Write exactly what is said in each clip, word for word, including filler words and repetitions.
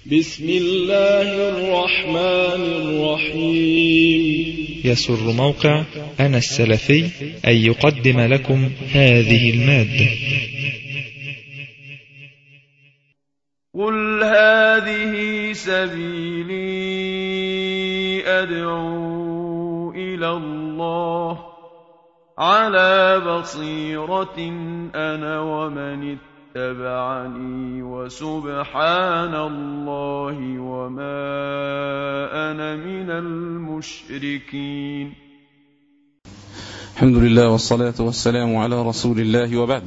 بسم الله الرحمن الرحيم. يسر موقع أنا السلفي أن يقدم لكم هذه المادة. قل هذه سبيلي أدعو إلى الله على بصيرة أنا ومن اتبعني وسبحان الله وما أنا من المشركين. الحمد لله والصلاة والسلام على رسول الله، وبعد.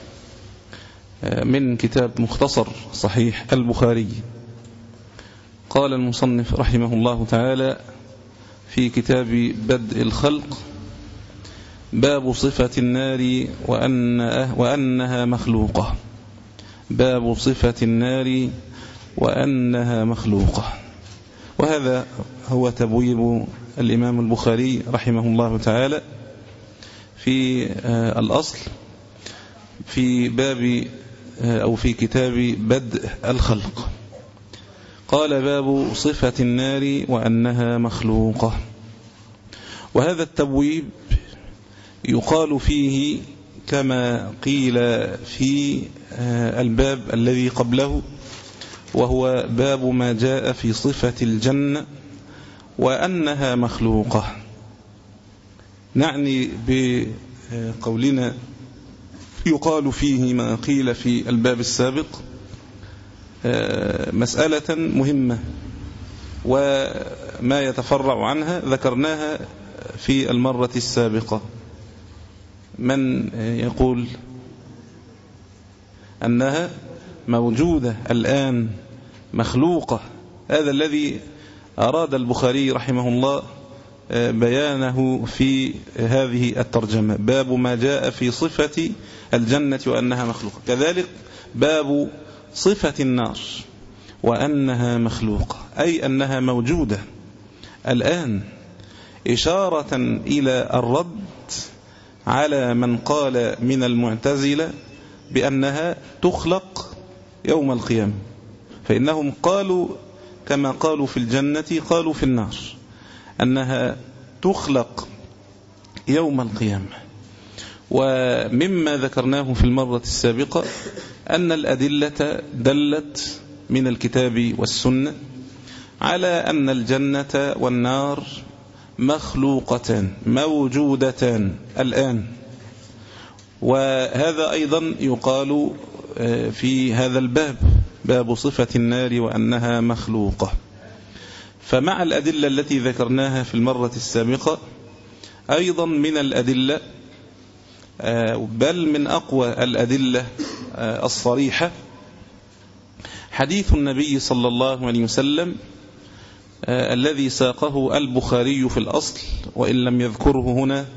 من كتاب مختصر صحيح البخاري، قال المصنف رحمه الله تعالى في كتاب بدء الخلق: باب صفة النار وأنها مخلوقة. باب صفة النار وأنها مخلوقة. وهذا هو تبويب الإمام البخاري رحمه الله تعالى في الأصل في باب أو في كتاب بدء الخلق. قال: باب صفة النار وأنها مخلوقة. وهذا التبويب يقال فيه كما قيل في الباب الذي قبله، وهو باب ما جاء في صفة الجنة وأنها مخلوقة. نعني بقولنا يقال فيه ما قيل في الباب السابق مسألة مهمة، وما يتفرع عنها ذكرناها في المرة السابقة. من يقول أنها موجودة الآن مخلوقة؟ هذا الذي أراد البخاري رحمه الله بيانه في هذه الترجمة: باب ما جاء في صفة الجنة وأنها مخلوقة. كذلك باب صفة النار وأنها مخلوقة، أي أنها موجودة الآن، إشارة إلى الرد على من قال من المعتزلة بأنها تخلق يوم القيامة. فإنهم قالوا كما قالوا في الجنة قالوا في النار، أنها تخلق يوم القيامة. ومما ذكرناه في المرة السابقة أن الأدلة دلت من الكتاب والسنة على أن الجنة والنار مخلوقتان موجودتان الآن. وهذا أيضا يقال في هذا الباب: باب صفة النار وأنها مخلوقة. فمع الأدلة التي ذكرناها في المرة السابقة أيضا من الأدلة، بل من أقوى الأدلة الصريحة، حديث النبي صلى الله عليه وسلم الذي ساقه البخاري في الأصل، وإن لم يذكره هنا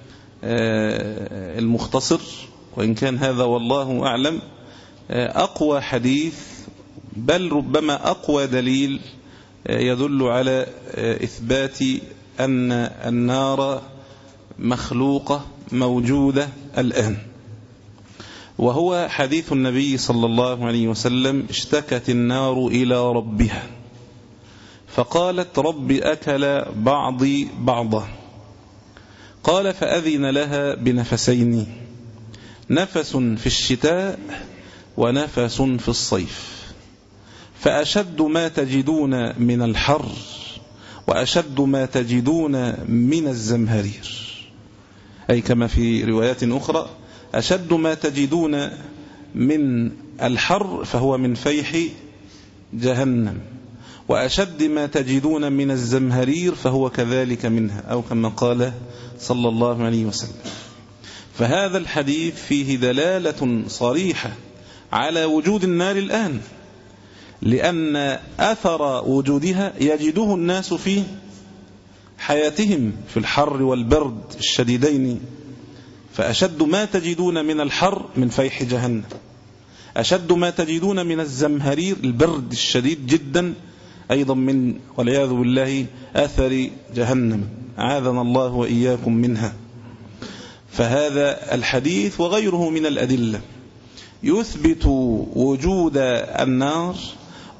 المختصر، وإن كان هذا والله أعلم أقوى حديث، بل ربما أقوى دليل يدل على إثبات أن النار مخلوقة موجودة الآن. وهو حديث النبي صلى الله عليه وسلم: اشتكت النار إلى ربها فقالت: رب أكل بعضي بعضا. قال: فأذن لها بنفسين، نفس في الشتاء ونفس في الصيف، فأشد ما تجدون من الحر وأشد ما تجدون من الزمهرير، أي كما في روايات أخرى: أشد ما تجدون من الحر فهو من فيح جهنم، وأشد ما تجدون من الزمهرير فهو كذلك منها، أو كما قال صلى الله عليه وسلم. فهذا الحديث فيه دلالة صريحة على وجود النار الآن، لأن أثر وجودها يجده الناس في حياتهم في الحر والبرد الشديدين. فأشد ما تجدون من الحر من فيح جهنم، أشد ما تجدون من الزمهرير البرد الشديد جدا أيضا من والعياذ بالله أثر جهنم، أعاذنا الله وإياكم منها. فهذا الحديث وغيره من الأدلة يثبت وجود النار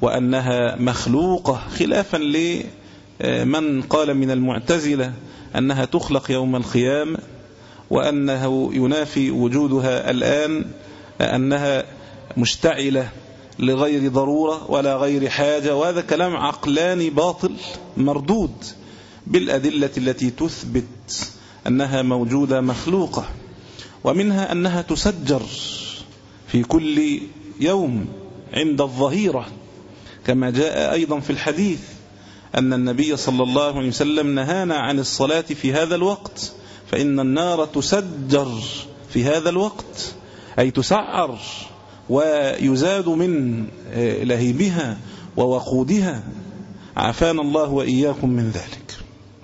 وأنها مخلوقة، خلافا لمن قال من المعتزلة أنها تخلق يوم القيامة، وأنه ينافي وجودها الآن، أنها مشتعلة لغير ضرورة ولا غير حاجة. وهذا كلام عقلاني باطل مردود بالأدلة التي تثبت أنها موجودة مخلوقة. ومنها أنها تسجر في كل يوم عند الظهيرة، كما جاء أيضا في الحديث أن النبي صلى الله عليه وسلم نهانا عن الصلاة في هذا الوقت، فإن النار تسجر في هذا الوقت، أي تسعر ويزاد من لهيبها ووقودها، عافانا الله وإياكم من ذلك.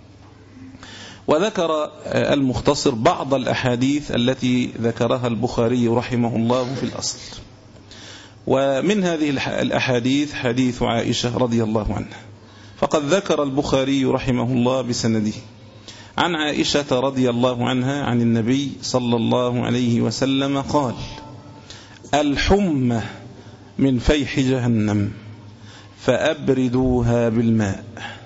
وذكر المختصر بعض الأحاديث التي ذكرها البخاري رحمه الله في الأصل. ومن هذه الأحاديث حديث عائشة رضي الله عنها، فقد ذكر البخاري رحمه الله بسنده عن عائشة رضي الله عنها عن النبي صلى الله عليه وسلم قال: الحمى من فيح جهنم فأبردوها بالماء.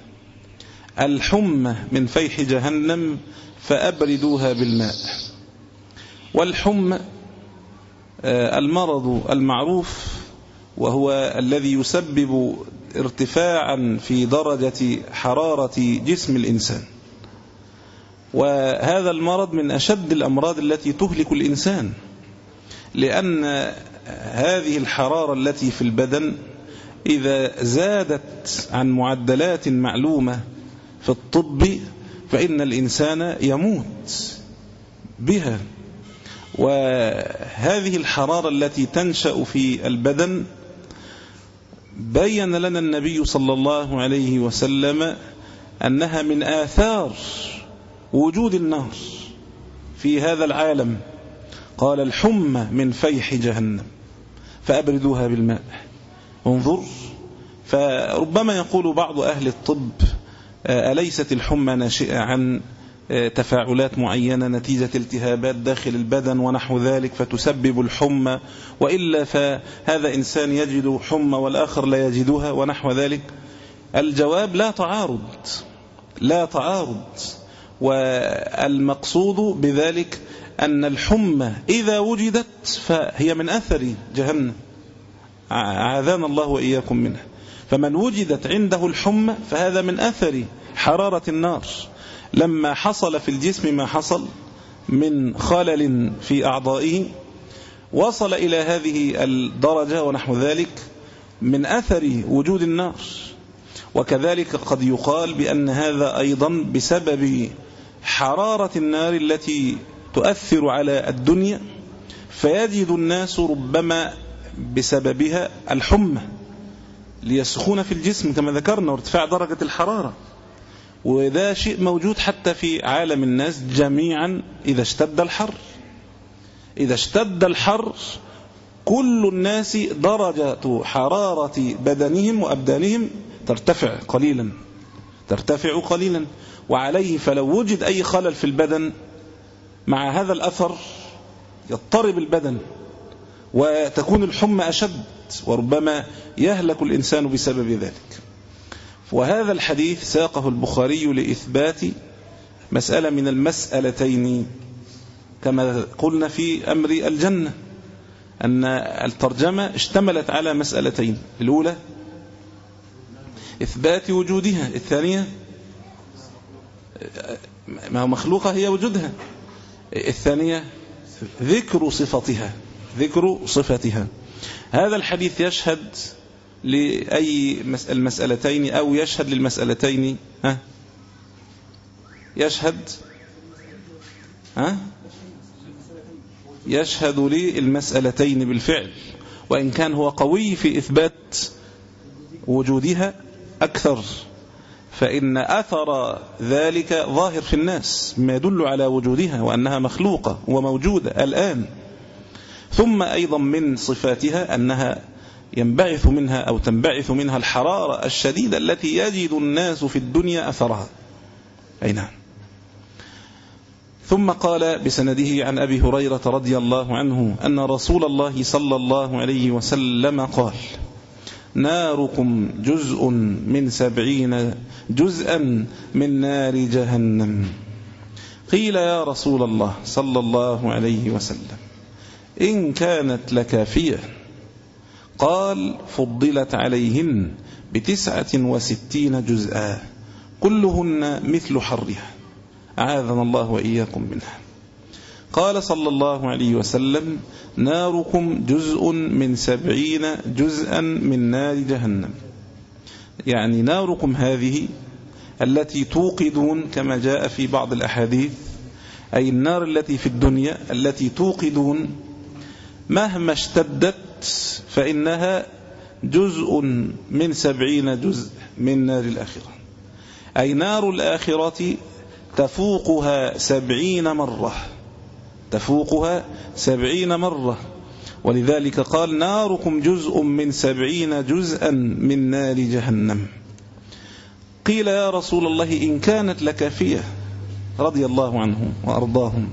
الحمى من فيح جهنم فأبردوها بالماء. والحمى المرض المعروف، وهو الذي يسبب ارتفاعا في درجة حرارة جسم الإنسان. وهذا المرض من أشد الأمراض التي تهلك الإنسان، لأن هذه الحرارة التي في البدن إذا زادت عن معدلات معلومة في الطب فإن الإنسان يموت بها. وهذه الحرارة التي تنشأ في البدن بين لنا النبي صلى الله عليه وسلم أنها من آثار وجود النار في هذا العالم. قال: الحمى من فيح جهنم فأبردوها بالماء. انظر، فربما يقول بعض أهل الطب: أليست الحمى ناشئة عن تفاعلات معينة نتيجة التهابات داخل البدن ونحو ذلك فتسبب الحمى، وإلا فهذا إنسان يجد حمى والآخر لا يجدها ونحو ذلك؟ الجواب: لا تعارض، لا تعارض. والمقصود بذلك أن الحمى إذا وجدت فهي من أثر جهنم، عاذانا الله وإياكم منها. فمن وجدت عنده الحمى فهذا من أثر حرارة النار. لما حصل في الجسم ما حصل من خلل في أعضائه وصل إلى هذه الدرجة ونحو ذلك من أثر وجود النار. وكذلك قد يقال بأن هذا أيضا بسبب حرارة النار التي تؤثر على الدنيا، فيجد الناس ربما بسببها الحمى ليسخون في الجسم كما ذكرنا، وارتفاع درجة الحرارة. وده شيء موجود حتى في عالم الناس جميعا. إذا اشتد الحر إذا اشتد الحر كل الناس درجة حرارة بدنهم وأبدانهم ترتفع قليلا ترتفع قليلا وعليه فلو وجد أي خلل في البدن مع هذا الأثر يضطرب البدن وتكون الحمى أشد، وربما يهلك الإنسان بسبب ذلك. وهذا الحديث ساقه البخاري لإثبات مسألة من المسألتين، كما قلنا في أمر الجنة أن الترجمة اشتملت على مسألتين: الأولى إثبات وجودها، الثانية ما هو مخلوقة هي وجودها، الثانية ذكر صفتها ذكر صفتها. هذا الحديث يشهد لأي المسألتين أو يشهد للمسألتين؟ ها يشهد ها يشهد للمسألتين بالفعل، وإن كان هو قوي في إثبات وجودها أكثر، فإن أثر ذلك ظاهر في الناس ما يدل على وجودها وأنها مخلوقة وموجودة الآن. ثم أيضا من صفاتها أنها ينبعث منها أو تنبعث منها الحرارة الشديدة التي يجد الناس في الدنيا أثرها. أي نعم. ثم قال بسنده عن أبي هريرة رضي الله عنه أن رسول الله صلى الله عليه وسلم قال: ناركم جزء من سبعين جزءا من نار جهنم. قيل يا رسول الله صلى الله عليه وسلم إن كانت لكافية؟ قال فضلت عليهن بتسعة وستين جزءا كلهن مثل حرها، أعاذنا الله وإياكم منها. قال صلى الله عليه وسلم ناركم جزء من سبعين جزءا من نار جهنم، يعني ناركم هذه التي توقدون كما جاء في بعض الأحاديث، أي النار التي في الدنيا التي توقدون مهما اشتدت فإنها جزء من سبعين جزء من نار الآخرة، أي نار الآخرة تفوقها سبعين مرة، تفوقها سبعين مرة. ولذلك قال ناركم جزء من سبعين جزءا من نار جهنم. قيل يا رسول الله إن كانت لكافية؟ رضي الله عنهم وأرضاهم،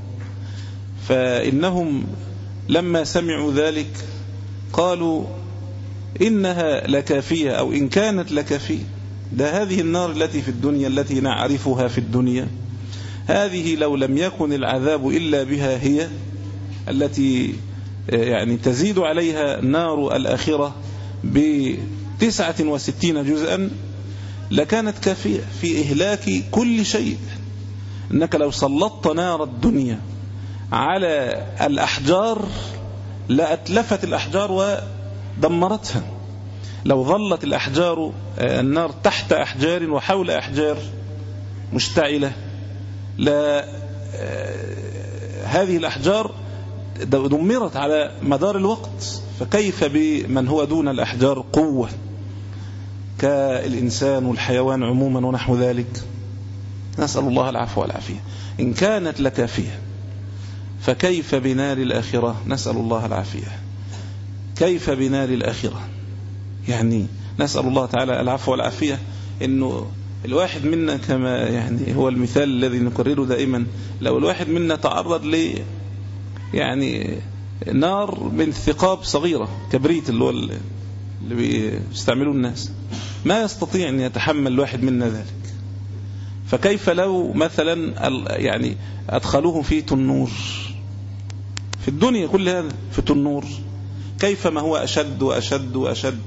فإنهم لما سمعوا ذلك قالوا إنها لكافية أو إن كانت لكافية، ده هذه النار التي في الدنيا التي نعرفها في الدنيا، هذه لو لم يكن العذاب إلا بها هي التي يعني تزيد عليها نار الآخرة بتسعة وستين جزءا لكانت كافية في إهلاك كل شيء. إنك لو سلطت نار الدنيا على الأحجار لأتلفت الأحجار ودمرتها. لو ظلت الأحجار النار تحت أحجار وحول أحجار مشتعلة لا هذه الأحجار دمرت على مدار الوقت، فكيف بمن هو دون الأحجار قوة كالإنسان والحيوان عموما ونحو ذلك؟ نسأل الله العفو والعافية. إن كانت لكافية فكيف بنار الآخرة؟ نسأل الله العافية. كيف بنار الآخرة؟ يعني نسأل الله تعالى العفو والعافية. إنه الواحد منا كما يعني هو المثال الذي نكرره دائما، لو الواحد منا تعرض ل يعني نار من ثقاب صغيرة كبريت اللي هو اللي بيستعملوه الناس، ما يستطيع أن يتحمل الواحد منا ذلك، فكيف لو مثلا يعني أدخلوه في تنور في الدنيا كل هذا في تنور، كيف ما هو أشد وأشد وأشد.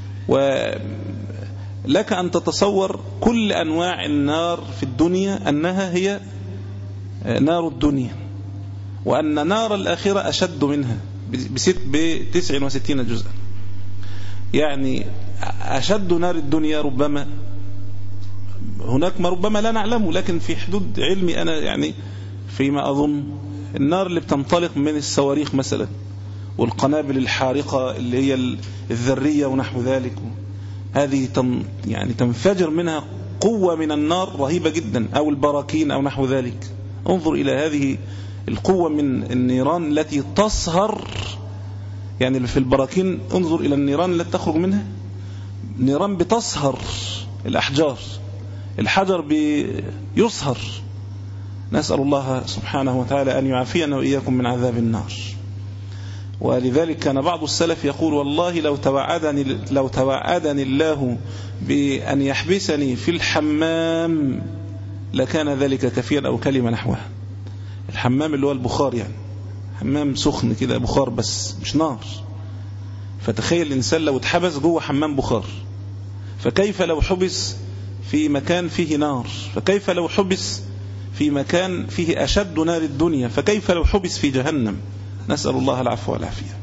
ولك أن تتصور كل أنواع النار في الدنيا أنها هي نار الدنيا، وأن نار الآخرة أشد منها بتسع وستين جزءا. يعني أشد نار الدنيا ربما هناك ما ربما لا نعلمه، لكن في حدود علمي أنا يعني فيما أظن النار اللي بتنطلق من الصواريخ مثلا والقنابل الحارقة اللي هي الذرية ونحو ذلك، هذه تن يعني تنفجر منها قوة من النار رهيبة جدا، أو البراكين أو نحو ذلك. انظر إلى هذه القوة من النيران التي تصهر، يعني في البراكين انظر إلى النيران التي تخرج منها، نيران بتصهر الأحجار، الحجر بيصهر. نسأل الله سبحانه وتعالى أن يعافينا وإياكم من عذاب النار. ولذلك كان بعض السلف يقول والله لو توعدني, لو توعدني الله بأن يحبسني في الحمام لكان ذلك كفيا، أو كلمة نحوها. الحمام اللي هو البخار، يعني حمام سخن كده بخار بس مش نار. فتخيل الإنسان لو اتحبس جوه حمام بخار، فكيف لو حبس في مكان فيه نار؟ فكيف لو حبس في مكان فيه أشد نار الدنيا؟ فكيف لو حبس في جهنم؟ نسأل الله العفو والعافية.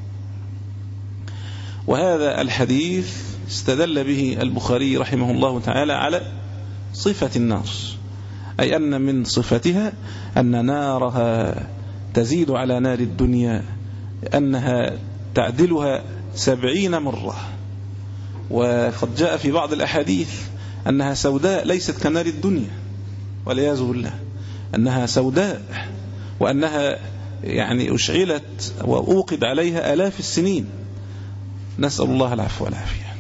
وهذا الحديث استدل به البخاري رحمه الله تعالى على صفة النار، أي أن من صفتها أن نارها تزيد على نار الدنيا، أنها تعدلها سبعين مرة. وقد جاء في بعض الأحاديث أنها سوداء ليست كنار الدنيا والعياذ بالله، أنها سوداء، وأنها يعني أشعلت وأوقد عليها آلاف السنين. نسأل الله العفو والعافية.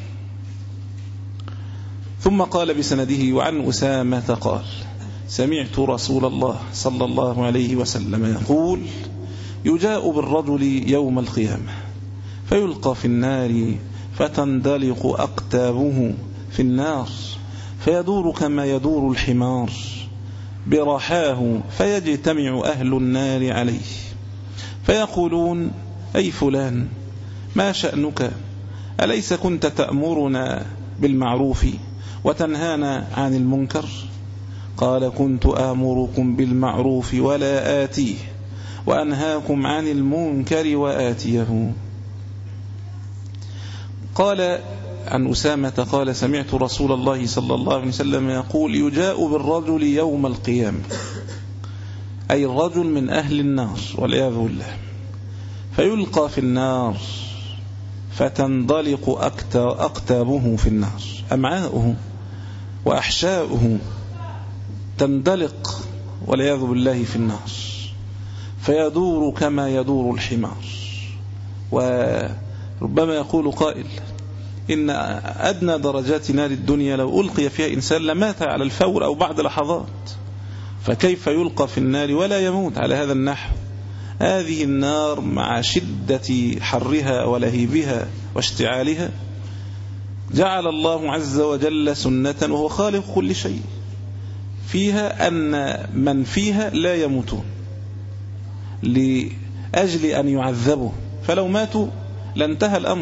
ثم قال بسنده وعن أسامة قال سمعت رسول الله صلى الله عليه وسلم يقول يجاء بالرجل يوم القيامة فيلقى في النار فتندلق أقتابه في النار فيدور كما يدور الحمار برحاه فيجتمع أهل النار عليه فيقولون أي فلان ما شأنك أليس كنت تأمرنا بالمعروف وتنهانا عن المنكر؟ قال كنت آمركم بالمعروف ولا آتيه وأنهاكم عن المنكر وآتيه. قال عن أسامة قال سمعت رسول الله صلى الله عليه وسلم يقول يجاء بالرجل يوم القيامة، أي الرجل من أهل النار والعياذ بالله، فيلقى في النار فتندلق أقتابه في النار، أمعاؤه وأحشاؤه تندلق والعياذ بالله في النار فيدور كما يدور الحمار. وربما يقول قائل إن أدنى درجات نار الدنيا لو ألقي فيها إنسان لمات على الفور أو بعد لحظات، فكيف يلقى في النار ولا يموت على هذا النحو؟ هذه النار مع شدة حرها ولهيبها واشتعالها جعل الله عز وجل سنة وهو خالق كل شيء فيها أن من فيها لا يموتون لأجل أن يعذبوا، فلو ماتوا لانتهى الأمر.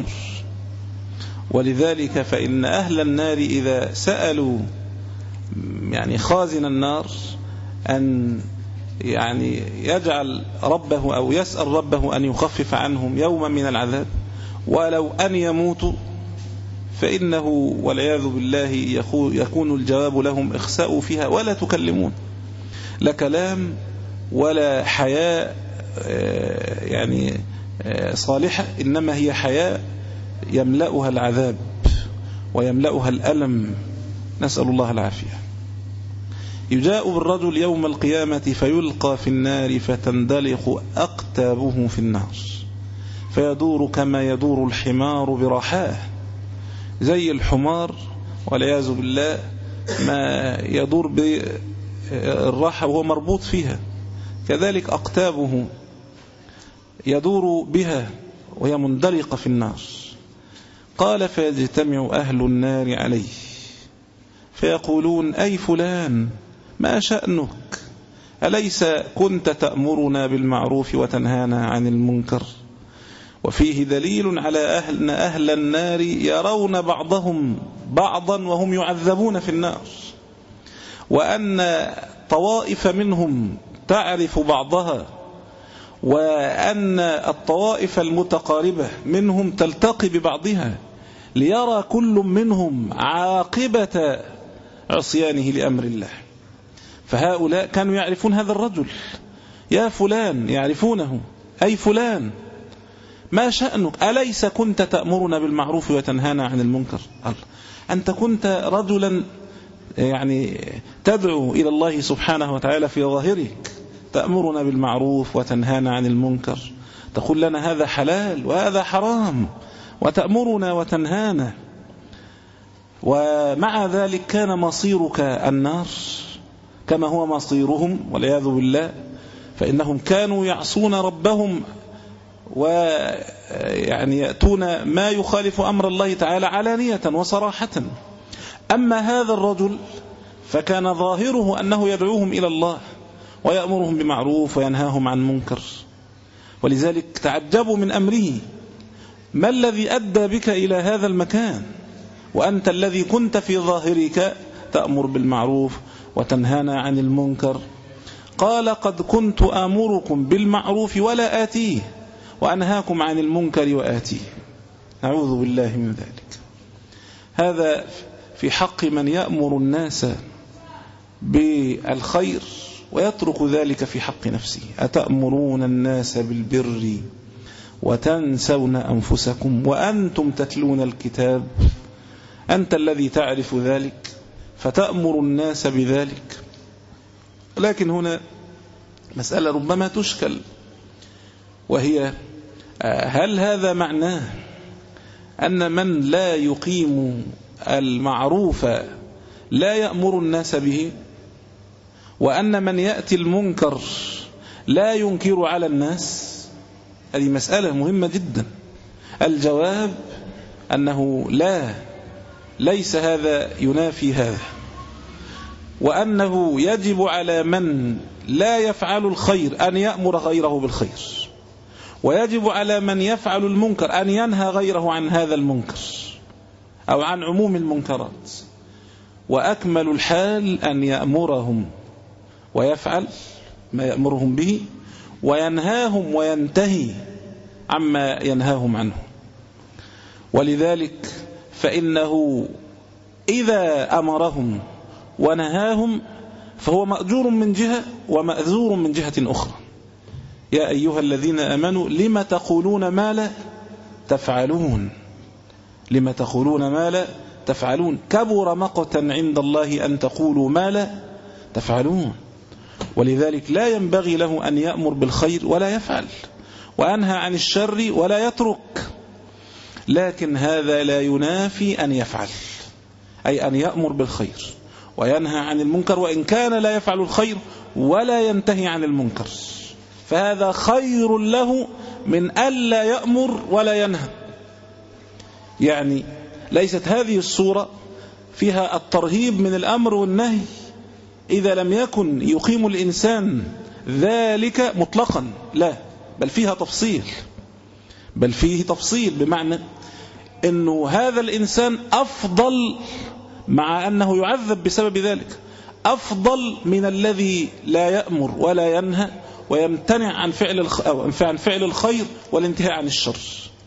ولذلك فإن أهل النار إذا سألوا يعني خازن النار أن يعني يجعل ربه أو يسأل ربه أن يخفف عنهم يوما من العذاب ولو أن يموتوا، فإنه والعياذ بالله يكون الجواب لهم اخسأوا فيها ولا تكلمون، لا كلام ولا حياة يعني صالحة، إنما هي حياة يملأها العذاب ويملأها الألم، نسأل الله العافية. يجاء بالرجل يوم القيامة فيلقى في النار فتندلق أقتابه في النار فيدور كما يدور الحمار برحاه، زي الحمار والعياذ بالله ما يدور بالراحة وهو مربوط فيها، كذلك أقتابه يدور بها وهي مندلقة في النار. قال فيجتمع أهل النار عليه فيقولون أي فلان ما شأنك أليس كنت تأمرنا بالمعروف وتنهانا عن المنكر؟ وفيه دليل على أهل, أهل النار يرون بعضهم بعضا وهم يعذبون في النار، وأن طوائف منهم تعرف بعضها، وأن الطوائف المتقاربة منهم تلتقي ببعضها ليرى كل منهم عاقبة عصيانه لأمر الله. فهؤلاء كانوا يعرفون هذا الرجل، يا فلان، يعرفونه، أي فلان ما شأنك أليس كنت تأمرنا بالمعروف وتنهانا عن المنكر؟ أنت كنت رجلا يعني تدعو إلى الله سبحانه وتعالى في ظاهرك، تأمرنا بالمعروف وتنهانا عن المنكر، تقول لنا هذا حلال وهذا حرام وتأمرنا وتنهانا، ومع ذلك كان مصيرك النار كما هو مصيرهم والعياذ بالله، فإنهم كانوا يعصون ربهم ويعني يأتون ما يخالف أمر الله تعالى علانية وصراحة. أما هذا الرجل فكان ظاهره أنه يدعوهم إلى الله ويأمرهم بمعروف وينهاهم عن منكر، ولذلك تعجبوا من أمره، ما الذي أدى بك إلى هذا المكان وأنت الذي كنت في ظاهرك تأمر بالمعروف وتنهانا عن المنكر؟ قال قد كنت آمركم بالمعروف ولا آتيه وأنهاكم عن المنكر وآتيه. أعوذ بالله من ذلك. هذا في حق من يأمر الناس بالخير ويترك ذلك في حق نفسه. أتأمرون الناس بالبر وتنسون أنفسكم وأنتم تتلون الكتاب؟ أنت الذي تعرف ذلك فتأمر الناس بذلك. لكن هنا مسألة ربما تشكل، وهي هل هذا معناه أن من لا يقيم المعروف لا يأمر الناس به، وأن من يأتي المنكر لا ينكر على الناس؟ هذه مسألة مهمة جدا. الجواب أنه لا ليس هذا ينافي هذا، وأنه يجب على من لا يفعل الخير أن يأمر غيره بالخير، ويجب على من يفعل المنكر أن ينهى غيره عن هذا المنكر أو عن عموم المنكرات. وأكمل الحال أن يأمرهم ويفعل ما يأمرهم به، وينهاهم وينتهي عما ينهاهم عنه. ولذلك فإنه إذا أمرهم ونهاهم فهو مأجور من جهة ومأذور من جهة أخرى. يا أيها الذين آمنوا لم تقولون ما لا تفعلون، لم تقولون ما لا تفعلون، كبر مقتا عند الله أن تقولوا ما لا تفعلون. ولذلك لا ينبغي له أن يأمر بالخير ولا يفعل، وأنهى عن الشر ولا يترك، لكن هذا لا ينافي أن يفعل، أي أن يأمر بالخير وينهى عن المنكر، وإن كان لا يفعل الخير ولا ينتهي عن المنكر، فهذا خير له من ألا يأمر ولا ينهى. يعني ليست هذه الصورة فيها الترهيب من الأمر والنهي إذا لم يكن يقيم الإنسان ذلك مطلقا، لا، بل فيها تفصيل، بل فيه تفصيل بمعنى أنه هذا الإنسان أفضل، مع أنه يعذب بسبب ذلك، أفضل من الذي لا يأمر ولا ينهى ويمتنع عن فعل الخ... أو عن فعل الخير والانتهاء عن الشر.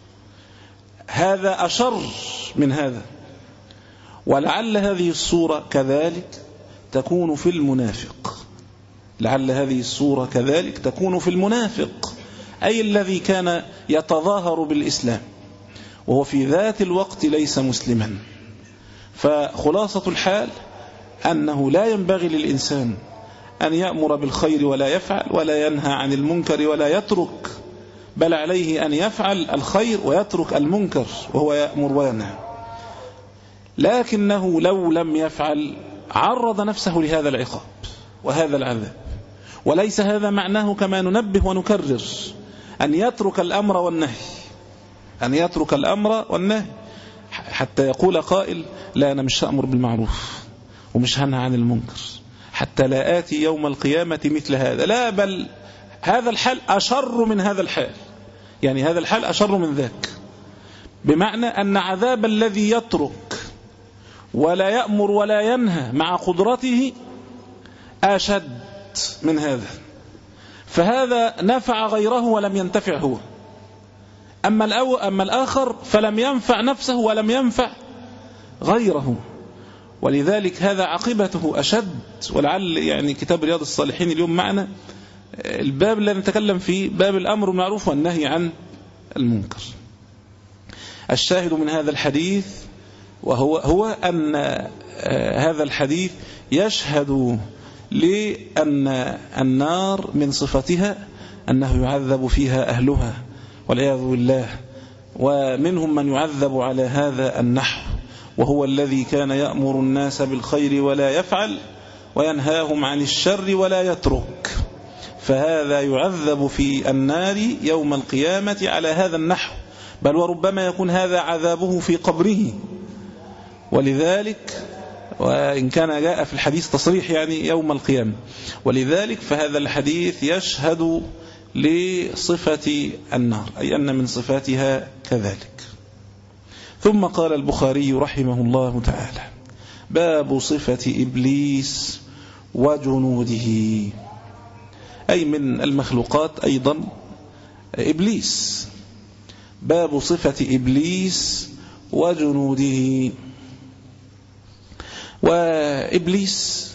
هذا أشر من هذا. ولعل هذه الصورة كذلك تكون في المنافق، لعل هذه الصورة كذلك تكون في المنافق، أي الذي كان يتظاهر بالإسلام وهو في ذات الوقت ليس مسلما. فخلاصة الحال أنه لا ينبغي للإنسان أن يأمر بالخير ولا يفعل، ولا ينهى عن المنكر ولا يترك، بل عليه أن يفعل الخير ويترك المنكر وهو يأمر وينهى. لكنه لو لم يفعل عرض نفسه لهذا العقاب وهذا العذاب. وليس هذا معناه كما ننبه ونكرر أن يترك الأمر والنهي، أن يترك الأمر والنهي حتى يقول قائل لا أنا مش هأمر بالمعروف ومش هنهى عن المنكر حتى لا آتي يوم القيامة مثل هذا. لا، بل هذا الحال أشر من هذا الحال، يعني هذا الحال أشر من ذاك، بمعنى أن عذاب الذي يترك ولا يأمر ولا ينهى مع قدرته أشد من هذا. فهذا نفع غيره ولم ينتفع هو، أما الأو أما الآخر فلم ينفع نفسه ولم ينفع غيره. ولذلك هذا عاقبته أشد. ولعل يعني كتاب رياض الصالحين اليوم معنا الباب الذي نتكلم فيه باب الأمر بالمعروف والنهي عن المنكر. الشاهد من هذا الحديث وهو هو أن هذا الحديث يشهد لأن النار من صفتها أنه يعذب فيها أهلها والعياذ بالله، ومنهم من يعذب على هذا النحو، وهو الذي كان يأمر الناس بالخير ولا يفعل وينهاهم عن الشر ولا يترك، فهذا يعذب في النار يوم القيامة على هذا النحو، بل وربما يكون هذا عذابه في قبره. ولذلك وإن كان جاء في الحديث تصريح يعني يوم القيامة، ولذلك فهذا الحديث يشهد لصفة النار، أي أن من صفاتها كذلك. ثم قال البخاري رحمه الله تعالى باب صفة إبليس وجنوده، أي من المخلوقات أيضا إبليس. باب صفة إبليس وجنوده. وإبليس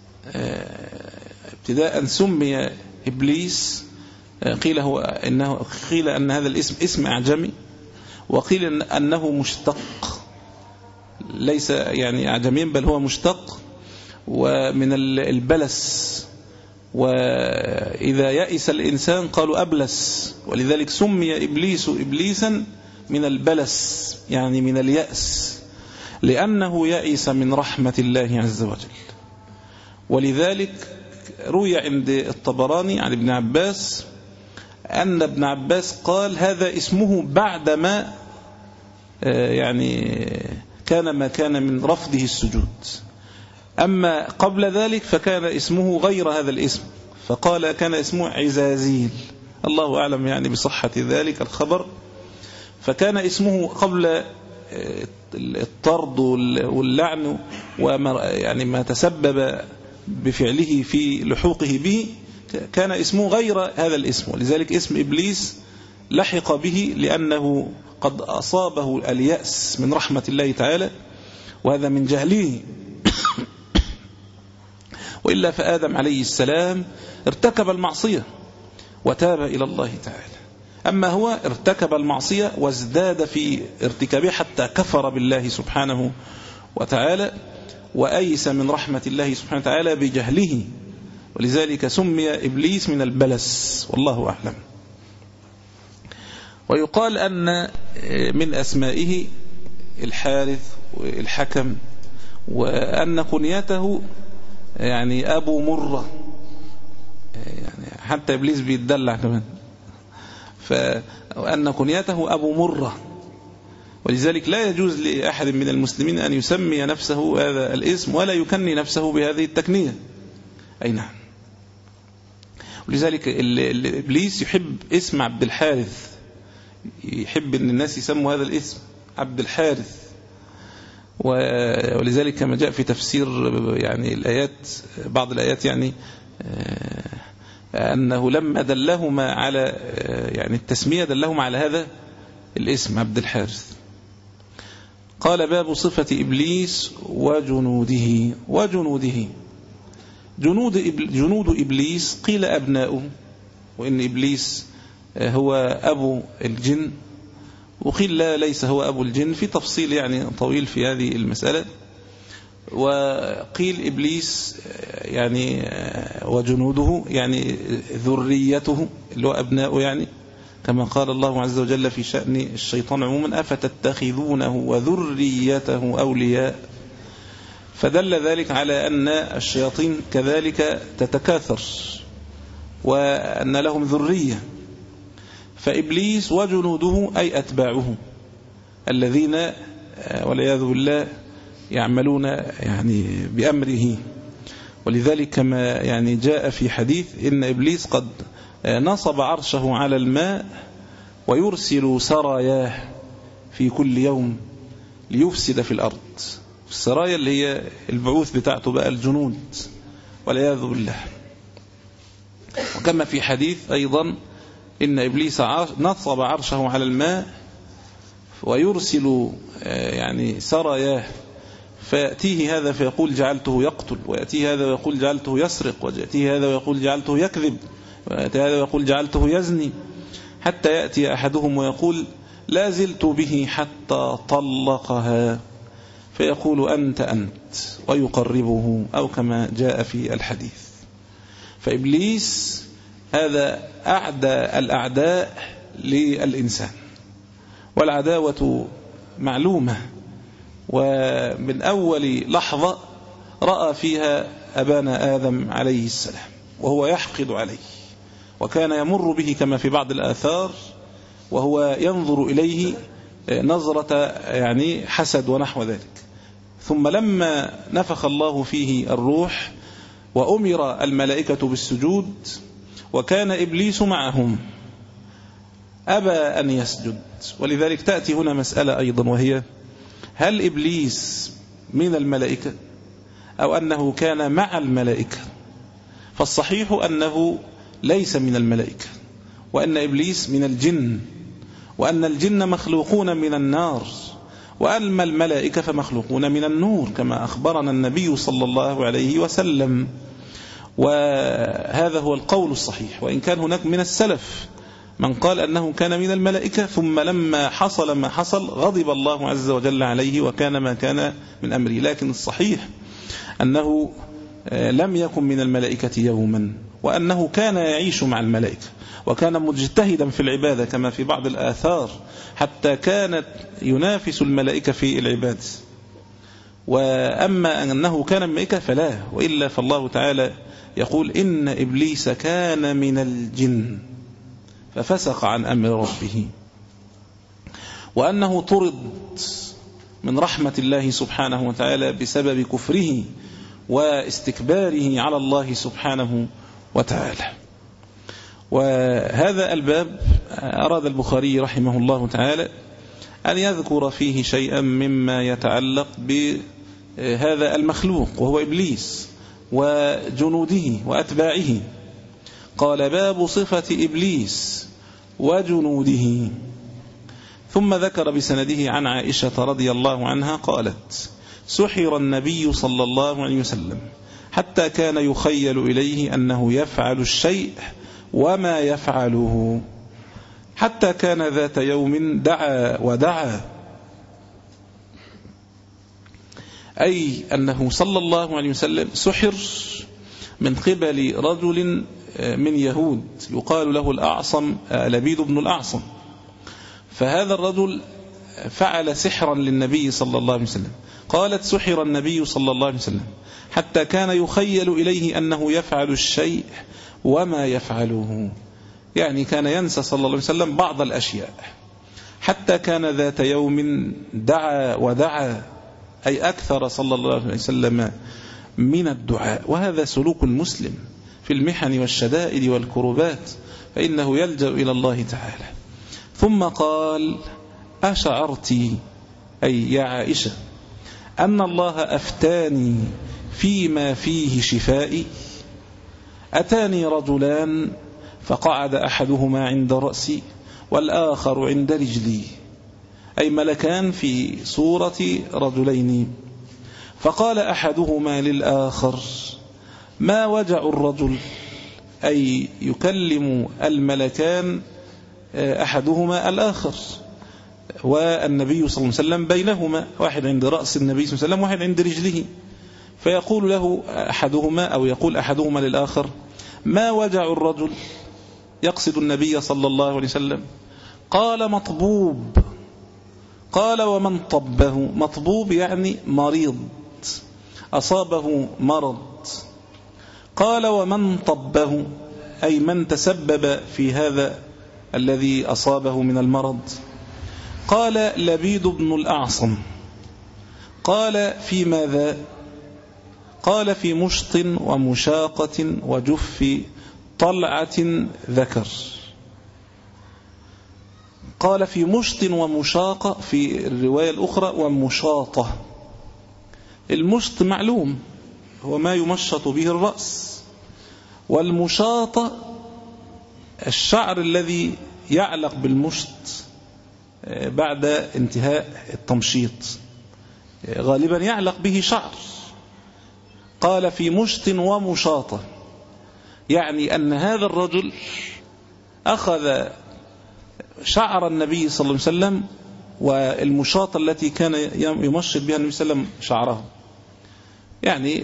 ابتداء سمي إبليس، قيل هو إنه قيل أن هذا الاسم اسم أعجمي، وقيل أنه مشتق، ليس يعني أعجميا بل هو مشتق ومن البلس، وإذا يأس الإنسان قالوا أبلس، ولذلك سمي إبليس إبليسا من البلس يعني من اليأس، لأنه يأس من رحمة الله عز وجل. ولذلك روي عند الطبراني عن ابن عباس أن ابن عباس قال هذا اسمه بعدما يعني كان ما كان من رفضه السجود. أما قبل ذلك فكان اسمه غير هذا الاسم، فقال كان اسمه عزازيل، الله أعلم يعني بصحة ذلك الخبر. فكان اسمه قبل الطرد واللعن وما يعني ما تسبب بفعله في لحوقه به، كان اسمه غير هذا الاسم، ولذلك اسم إبليس لحق به لأنه قد أصابه اليأس من رحمة الله تعالى، وهذا من جهله. وإلا فآدم عليه السلام ارتكب المعصية وتاب إلى الله تعالى، أما هو ارتكب المعصية وازداد في ارتكابه حتى كفر بالله سبحانه وتعالى وأيس من رحمة الله سبحانه وتعالى بجهله، ولذلك سمي إبليس من البلس، والله أعلم. ويقال أن من أسمائه الحارث والحكم، وأن كنيته يعني أبو مرة، يعني حتى إبليس بيتدلع كمان، فأن كنيته أبو مرة، ولذلك لا يجوز لأحد من المسلمين أن يسمي نفسه هذا الاسم ولا يكني نفسه بهذه التكنية. أي نعم. ولذلك إبليس يحب اسم عبد الحارث، يحب أن الناس يسموا هذا الاسم عبد الحارث. ولذلك كما جاء في تفسير يعني الآيات، بعض الآيات يعني أنه لما دلهما على يعني التسمية دلهما على هذا الاسم عبد الحارث. قال باب صفة إبليس وجنوده. وجنوده جنود جنود إبليس قيل أبناؤه، وإن إبليس هو أبو الجن، وقيل لا ليس هو أبو الجن، في تفصيل يعني طويل في هذه المسألة. وقيل إبليس يعني وجنوده يعني ذريته اللي هو أبناؤه، يعني كما قال الله عز وجل في شأن الشيطان عموما أفتتخذونه وذريته أولياء، فدل ذلك على أن الشياطين كذلك تتكاثر وأن لهم ذرية. فإبليس وجنوده أي أتباعه الذين والعياذ بالله يعملون يعني بأمره. ولذلك كما يعني جاء في حديث إن إبليس قد نصب عرشه على الماء ويرسل سراياه في كل يوم ليفسد في الأرض. السرايا اللي هي البعوث بتاعته بقى الجنود والعياذ بالله. وكما في حديث أيضا إن إبليس نصب عرشه على الماء ويرسل يعني سراياه، فيأتيه هذا فيقول جعلته يقتل، ويأتيه هذا ويقول جعلته يسرق، ويأتيه هذا ويقول جعلته يكذب، ويأتيه هذا ويقول جعلته يزني، حتى يأتي أحدهم ويقول لا زلت به حتى طلقها، فيقول أنت أنت ويقربه، أو كما جاء في الحديث. فإبليس هذا أعدى الأعداء للإنسان، والعداوة معلومة، ومن أول لحظة رأى فيها أبانا آدم عليه السلام وهو يحقد عليه، وكان يمر به كما في بعض الآثار وهو ينظر إليه نظرة يعني حسد ونحو ذلك. ثم لما نفخ الله فيه الروح وأمر الملائكة بالسجود وكان إبليس معهم أبى أن يسجد. ولذلك تأتي هنا مسألة أيضا، وهي هل إبليس من الملائكة أو أنه كان مع الملائكة؟ فالصحيح أنه ليس من الملائكة، وأن إبليس من الجن، وأن الجن مخلوقون من النار، وأما الملائكة فمخلوقون من النور كما أخبرنا النبي صلى الله عليه وسلم. وهذا هو القول الصحيح، وإن كان هناك من السلف من قال أنه كان من الملائكة، ثم لما حصل ما حصل غضب الله عز وجل عليه وكان ما كان من أمره. لكن الصحيح أنه لم يكن من الملائكة يوما، وأنه كان يعيش مع الملائكة، وكان مجتهدا في العبادة كما في بعض الآثار، حتى كانت ينافس الملائكة في العبادة. وأما أنه كان من الملائكة فلا، وإلا فالله تعالى يقول إن إبليس كان من الجن ففسق عن أمر ربه. وأنه طرد من رحمة الله سبحانه وتعالى بسبب كفره واستكباره على الله سبحانه وتعالى. وهذا الباب أراد البخاري رحمه الله تعالى أن يذكر فيه شيئا مما يتعلق بهذا المخلوق وهو إبليس وجنوده وأتباعه. قال: باب صفة إبليس وجنوده. ثم ذكر بسنده عن عائشة رضي الله عنها قالت: سحر النبي صلى الله عليه وسلم حتى كان يخيل إليه أنه يفعل الشيء وما يفعله، حتى كان ذات يوم دعا ودعا، أي أنه صلى الله عليه وسلم سحر من قبل رجل من يهود يقال له الأعصم، لبيد بن الأعصم. فهذا الرجل فعل سحرا للنبي صلى الله عليه وسلم. قالت: سحر النبي صلى الله عليه وسلم حتى كان يخيل إليه أنه يفعل الشيء وما يفعله، يعني كان ينسى صلى الله عليه وسلم بعض الأشياء. حتى كان ذات يوم دعا ودعا، أي أكثر صلى الله عليه وسلم من الدعاء. وهذا سلوك المسلم في المحن والشدائد والكربات، فإنه يلجأ إلى الله تعالى. ثم قال: أشعرت، أي يا عائشة، أن الله أفتاني فيما فيه شفائي؟ أتاني رجلان فقعد أحدهما عند رأسي والآخر عند رجلي، أي ملكان في صورة رجلين. فقال أحدهما للآخر: ما وجع الرجل؟ أي يكلم الملكان أحدهما الآخر، والنبي صلى الله عليه وسلم بينهما، واحد عند رأس النبي صلى الله عليه وسلم واحد عند رجله. فيقول له أحدهما، أو يقول أحدهما للآخر: ما وجع الرجل؟ يقصد النبي صلى الله عليه وسلم. قال: مطبوب. قال: ومن طبه؟ مطبوب يعني مريض، أصابه مرض. قال: ومن طبه؟ أي من تسبب في هذا الذي أصابه من المرض. قال: لبيد بن الأعصم. قال: في ماذا؟ قال: في مشط ومشاقة وجف طلعة ذكر. قال: في مشط ومشاقة، في الرواية الأخرى ومشاطة. المشط معلوم هو ما يمشط به الرأس، والمشاطة الشعر الذي يعلق بالمشط بعد انتهاء التمشيط، غالبا يعلق به شعر. قال: في مشط ومشاطة، يعني أن هذا الرجل أخذ شعر النبي صلى الله عليه وسلم والمشاطة التي كان يمشط بها النبي صلى الله عليه وسلم شعره. يعني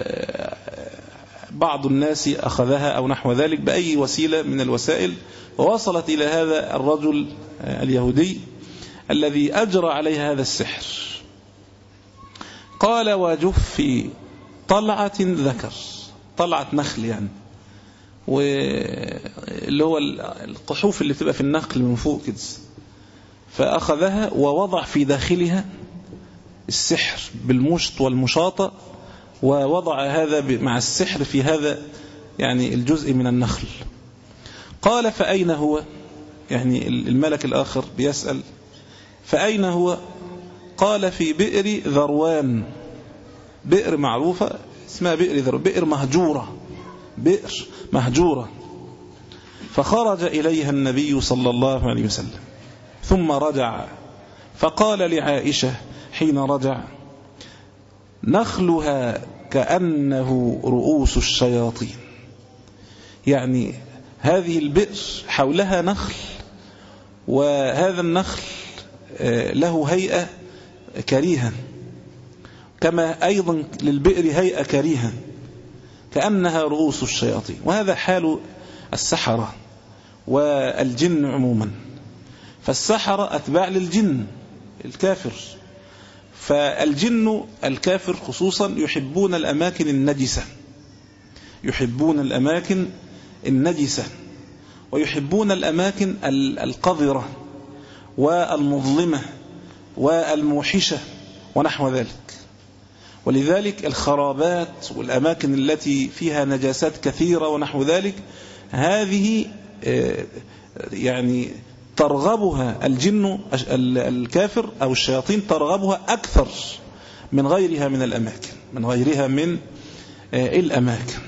بعض الناس أخذها أو نحو ذلك بأي وسيلة من الوسائل، ووصلت إلى هذا الرجل اليهودي الذي أجرى عليه هذا السحر. قال: وجف طلعة ذكر، طلعة نخل يعني، واللي هو القحوف اللي بتبقى في النخل من فوق كده. فأخذها ووضع في داخلها السحر بالمشط والمشاطة، ووضع هذا مع السحر في هذا يعني الجزء من النخل. قال: فأين هو؟ يعني الملك الآخر بيسأل: فأين هو؟ قال: في بئر ذروان. بئر معروفة اسمها بئر ذروان، بئر مهجورة، بئر مهجورة. فخرج إليها النبي صلى الله عليه وسلم ثم رجع، فقال لعائشة حين رجع: نخلها كأنه رؤوس الشياطين. يعني هذه البئر حولها نخل، وهذا النخل له هيئة كريهة، كما أيضا للبئر هيئة كريهة كأنها رؤوس الشياطين. وهذا حال السحرة والجن عموما. فالسحرة أتباع للجن الكافر، فالجن الكافر خصوصا يحبون الأماكن النجسة، يحبون الأماكن النجسة، ويحبون الأماكن القذرة، والمظلمة والموحشة ونحو ذلك. ولذلك الخرابات والأماكن التي فيها نجاسات كثيرة ونحو ذلك هذه يعني ترغبها الجن الكافر أو الشياطين ترغبها أكثر من غيرها من الأماكن من غيرها من الأماكن.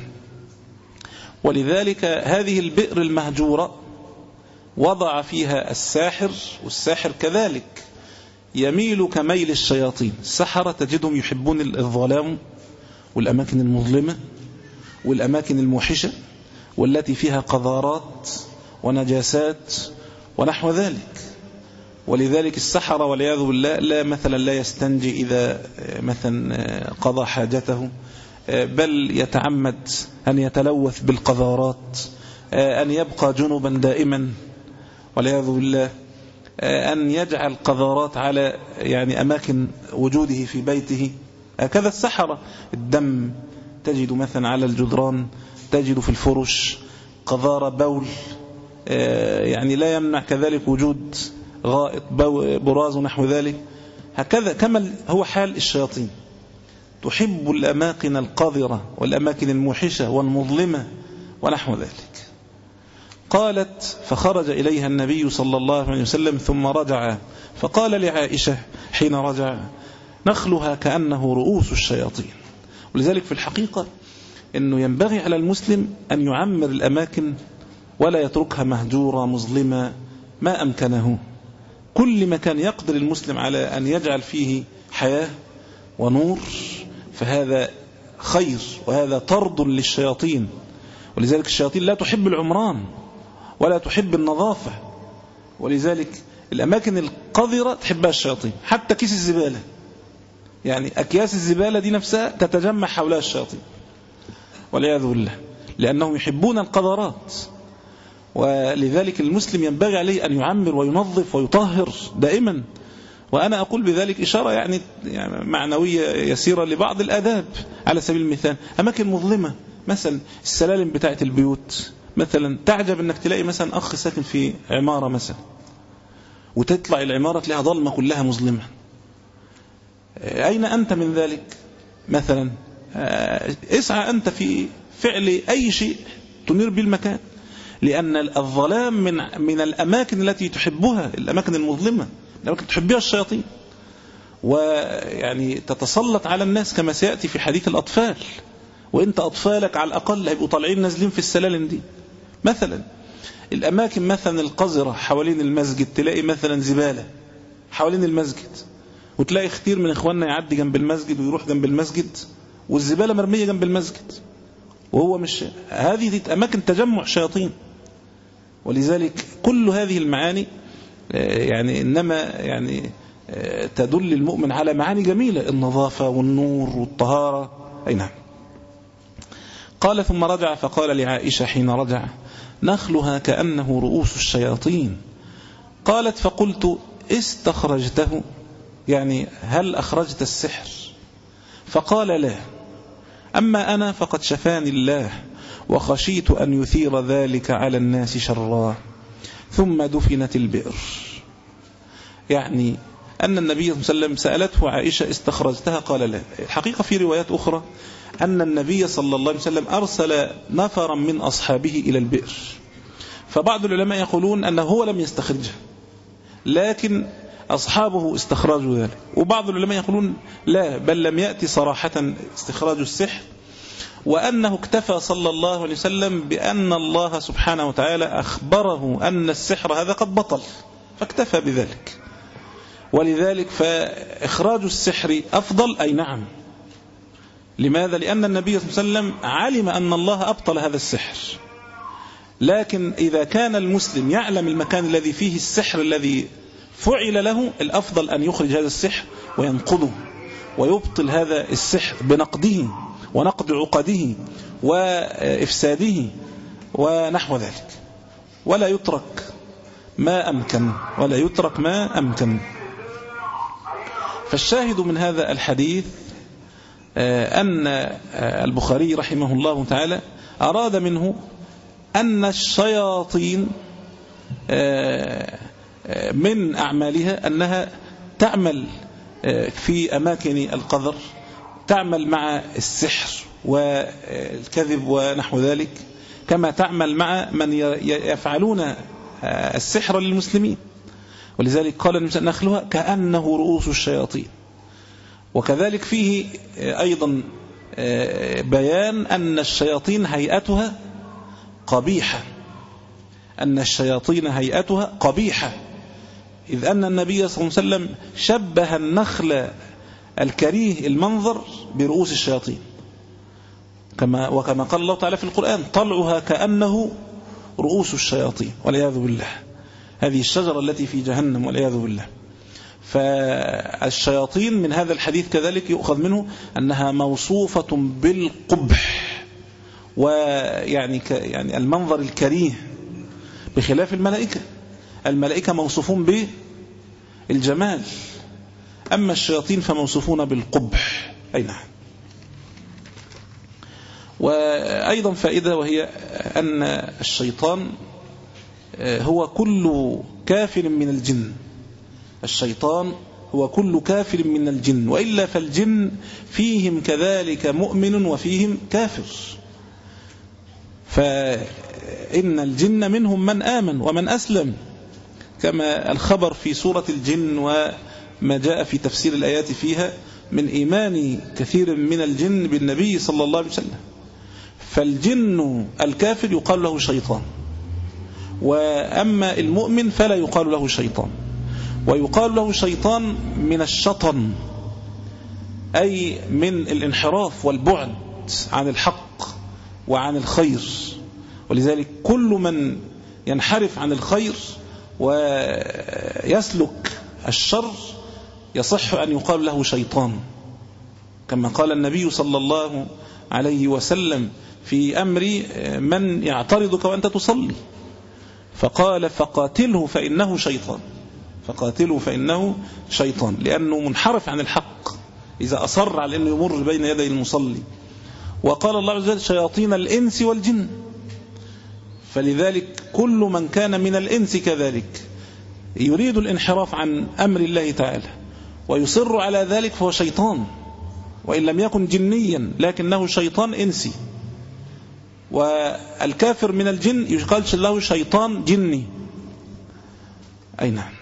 ولذلك هذه البئر المهجورة وضع فيها الساحر، والساحر كذلك يميل كميل الشياطين. السحرة تجدهم يحبون الظلام والأماكن المظلمة والأماكن الموحشة والتي فيها قذارات ونجاسات ونحو ذلك. ولذلك السحرة والعياذ بالله لا مثلا لا يستنجي إذا مثلا قضى حاجته، بل يتعمد أن يتلوث بالقذارات، أن يبقى جنبا دائما والعياذ بالله، أن يجعل قذارات على يعني أماكن وجوده في بيته. هكذا السحرة، الدم تجد مثلا على الجدران، تجد في الفرش قذارة بول، يعني لا يمنع كذلك وجود غائط براز ونحو ذلك. هكذا كما هو حال الشياطين، تحب الأماكن القذرة والأماكن الموحشة والمظلمة ونحو ذلك. قالت فخرج إليها النبي صلى الله عليه وسلم ثم رجع فقال لعائشة حين رجع نخلها كأنه رؤوس الشياطين. ولذلك في الحقيقة أنه ينبغي على المسلم أن يعمر الأماكن ولا يتركها مهجورة مظلمة ما أمكنه. كل ما كان يقدر المسلم على أن يجعل فيه حياة ونور فهذا خير، وهذا طرد للشياطين. ولذلك الشياطين لا تحب العمران ولا تحب النظافة، ولذلك الأماكن القذرة تحبها الشياطين. حتى كيس الزبالة، يعني أكياس الزبالة دي نفسها تتجمع حولها الشياطين والعياذ بالله، لأنهم يحبون القذرات. ولذلك المسلم ينبغي عليه أن يعمر وينظف ويطهر دائما. وأنا أقول بذلك إشارة يعني معنوية يسيرة لبعض الآداب. على سبيل المثال أماكن مظلمة، مثلا السلالم بتاعة البيوت، مثلا تعجب أنك تلاقي مثلا أخ ساكن في عمارة مثلا وتطلع العمارة تلاقيها ظلمة كلها مظلمة. أين أنت من ذلك؟ مثلا اسعى أنت في فعل أي شيء تنير به المكان، لأن الظلام من من الأماكن التي تحبها، الأماكن المظلمة، الأماكن تحبها الشياطين، ويعني تتسلط على الناس كما سيأتي في حديث الأطفال. وإنت أطفالك على الأقل هيبقوا طالعين نازلين في السلالم دي. مثلا الأماكن مثلا القذرة حوالين المسجد، تلاقي مثلا زبالة حوالين المسجد، وتلاقي كتير من إخواننا يعدي جنب المسجد ويروح جنب المسجد والزبالة مرمية جنب المسجد، وهو مش هذه أماكن تجمع شياطين. ولذلك كل هذه المعاني يعني إنما يعني تدل المؤمن على معاني جميلة، النظافة والنور والطهارة. أي نعم. قال ثم رجع فقال لعائشة حين رجع نخلها كأنه رؤوس الشياطين. قالت فقلت استخرجته، يعني هل أخرجت السحر؟ فقال لا، أما أنا فقد شفاني الله وخشيت أن يثير ذلك على الناس شرا. ثم دفنت البئر، يعني أن النبي صلى الله عليه وسلم سألته عائشة استخرجتها؟ قال لا. الحقيقة في روايات أخرى أن النبي صلى الله عليه وسلم أرسل نفرا من أصحابه إلى البئر، فبعض العلماء يقولون أنه هو لم يستخرجها لكن أصحابه استخراجوا ذلك، وبعض العلماء يقولون لا، بل لم يأتي صراحة استخراج السحر، وأنه اكتفى صلى الله عليه وسلم بأن الله سبحانه وتعالى أخبره أن السحر هذا قد بطل فاكتفى بذلك. ولذلك فإخراج السحر أفضل. أي نعم. لماذا؟ لأن النبي صلى الله عليه وسلم علم أن الله أبطل هذا السحر، لكن إذا كان المسلم يعلم المكان الذي فيه السحر الذي فعل له، الأفضل أن يخرج هذا السحر وينقضه ويبطل هذا السحر بنقده ونقد عقده وإفساده ونحو ذلك، ولا يترك ما أمكن ولا يترك ما أمكن. فالشاهد من هذا الحديث أن البخاري رحمه الله تعالى أراد منه أن الشياطين من أعمالها أنها تعمل في أماكن القذر، تعمل مع السحر والكذب ونحو ذلك، كما تعمل مع من يفعلون السحر للمسلمين. ولذلك قال النبي نخلها كأنه رؤوس الشياطين. وكذلك فيه أيضا بيان أن الشياطين هيئتها قبيحة، أن الشياطين هيئتها قبيحة، إذ أن النبي صلى الله عليه وسلم شبه النخل الكريه المنظر برؤوس الشياطين، كما وكما قال الله تعالى في القرآن طلعها كأنه رؤوس الشياطين والعياذ بالله. هذه الشجرة التي في جهنم والعياذ بالله. فالشياطين من هذا الحديث كذلك يؤخذ منه أنها موصوفة بالقبح، ويعني يعني المنظر الكريه، بخلاف الملائكة. الملائكة موصوفون بالجمال، أما الشياطين فموصوفون بالقبح. أي نعم. وأيضا فائدة، وهي أن الشيطان هو كل كافر من الجن. الشيطان هو كل كافر من الجن، وإلا فالجن فيهم كذلك مؤمن وفيهم كافر. فإن الجن منهم من آمن ومن أسلم، كما الخبر في سورة الجن وما جاء في تفسير الآيات فيها من إيمان كثير من الجن بالنبي صلى الله عليه وسلم. فالجن الكافر يقال له شيطان، وأما المؤمن فلا يقال له شيطان. ويقال له شيطان من الشطن، أي من الانحراف والبعد عن الحق وعن الخير. ولذلك كل من ينحرف عن الخير ويسلك الشر يصح أن يقال له شيطان، كما قال النبي صلى الله عليه وسلم في أمر من يعترضك وأنت تصلي، فقال فقاتله فإنه شيطان، فقاتله فإنه شيطان، لأنه منحرف عن الحق إذا أصر على أنه يمر بين يدي المصلي. وقال الله عز وجل شياطين الإنس والجن، فلذلك كل من كان من الإنس كذلك يريد الانحراف عن أمر الله تعالى ويصر على ذلك فهو شيطان، وإن لم يكن جنيا لكنه شيطان إنسي. والكافر من الجن يقال له شيطان جني. أي نعم.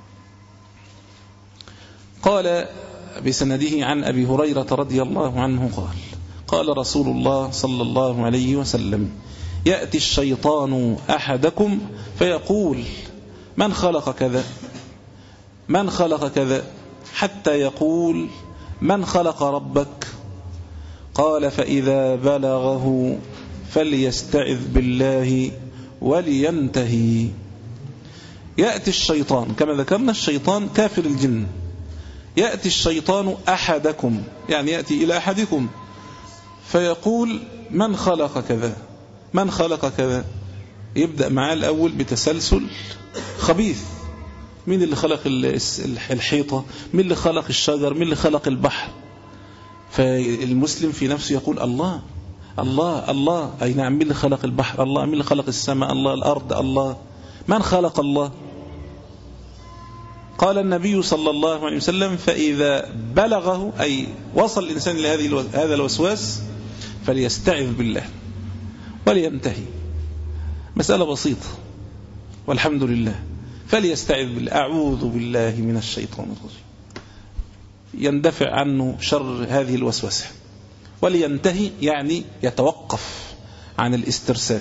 قال بسنده عن أبي هريرة رضي الله عنه قال قال رسول الله صلى الله عليه وسلم يأتي الشيطان أحدكم فيقول من خلق كذا من خلق كذا حتى يقول من خلق ربك؟ قال فإذا بلغه فليستعذ بالله ولينتهي. يأتي الشيطان، كما ذكرنا الشيطان كافر الجن، يأتي الشيطان أحدكم، يعني يأتي إلى أحدكم فيقول من خلق كذا من خلق كذا. يبدأ معاه الأول بتسلسل خبيث، مين اللي خلق الحيطة، مين اللي خلق الشجر، مين اللي خلق البحر. فالمسلم في نفسه يقول الله الله الله، أي نعم، مين اللي خلق البحر؟ الله. مين اللي خلق السماء؟ الله. الأرض؟ الله. من خلق الله؟ قال النبي صلى الله عليه وسلم فإذا بلغه، أي وصل الإنسان إلى هذا الوسواس، فليستعذ بالله ولينتهي. مسألة بسيطة والحمد لله. فليستعذ بالله، أعوذ بالله من الشيطان الرجيم، يندفع عنه شر هذه الوسوسة. ولينتهي يعني يتوقف عن الاسترسال،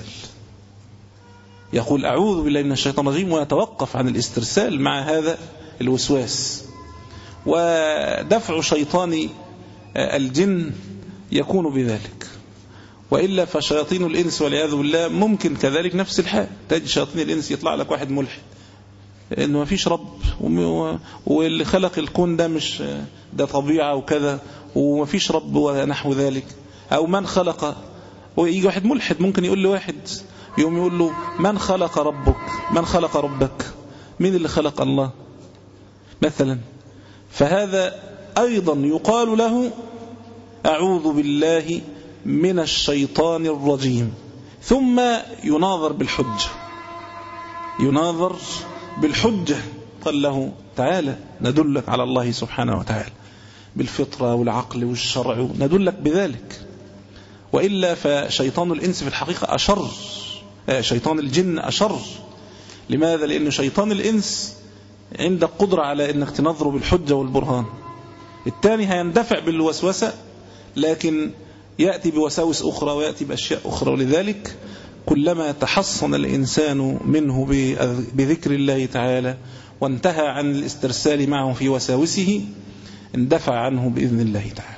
يقول أعوذ بالله من الشيطان الرجيم ويتوقف عن الاسترسال مع هذا الوسواس. ودفع شيطان الجن يكون بذلك، وإلا فشياطين الإنس والعياذ بالله ممكن كذلك نفس الحال. تجد شياطين الإنس يطلع لك واحد ملحد إنه ما فيش رب، واللي خلق الكون ده مش ده طبيعة وكذا، وما فيش رب ونحو ذلك. أو من خلق، ويجي واحد ملحد ممكن يقول له واحد يوم يقول له من خلق ربك؟ من خلق ربك؟ مين اللي خلق الله مثلا؟ فهذا أيضا يقال له أعوذ بالله من الشيطان الرجيم. ثم يناظر بالحجة، يناظر بالحجة قال له تعالى ندلك على الله سبحانه وتعالى بالفطرة والعقل والشرع، ندلك بذلك. وإلا فشيطان الإنس في الحقيقة أشر، شيطان الجن أشر. لماذا؟ لأن شيطان الإنس عندك قدرة على أنك تنظره بالحجة والبرهان، الثاني هيندفع بالوسوسة لكن يأتي بوساوس أخرى ويأتي بأشياء أخرى. ولذلك كلما تحصن الإنسان منه بذكر الله تعالى وانتهى عن الاسترسال معه في وساوسه اندفع عنه بإذن الله تعالى.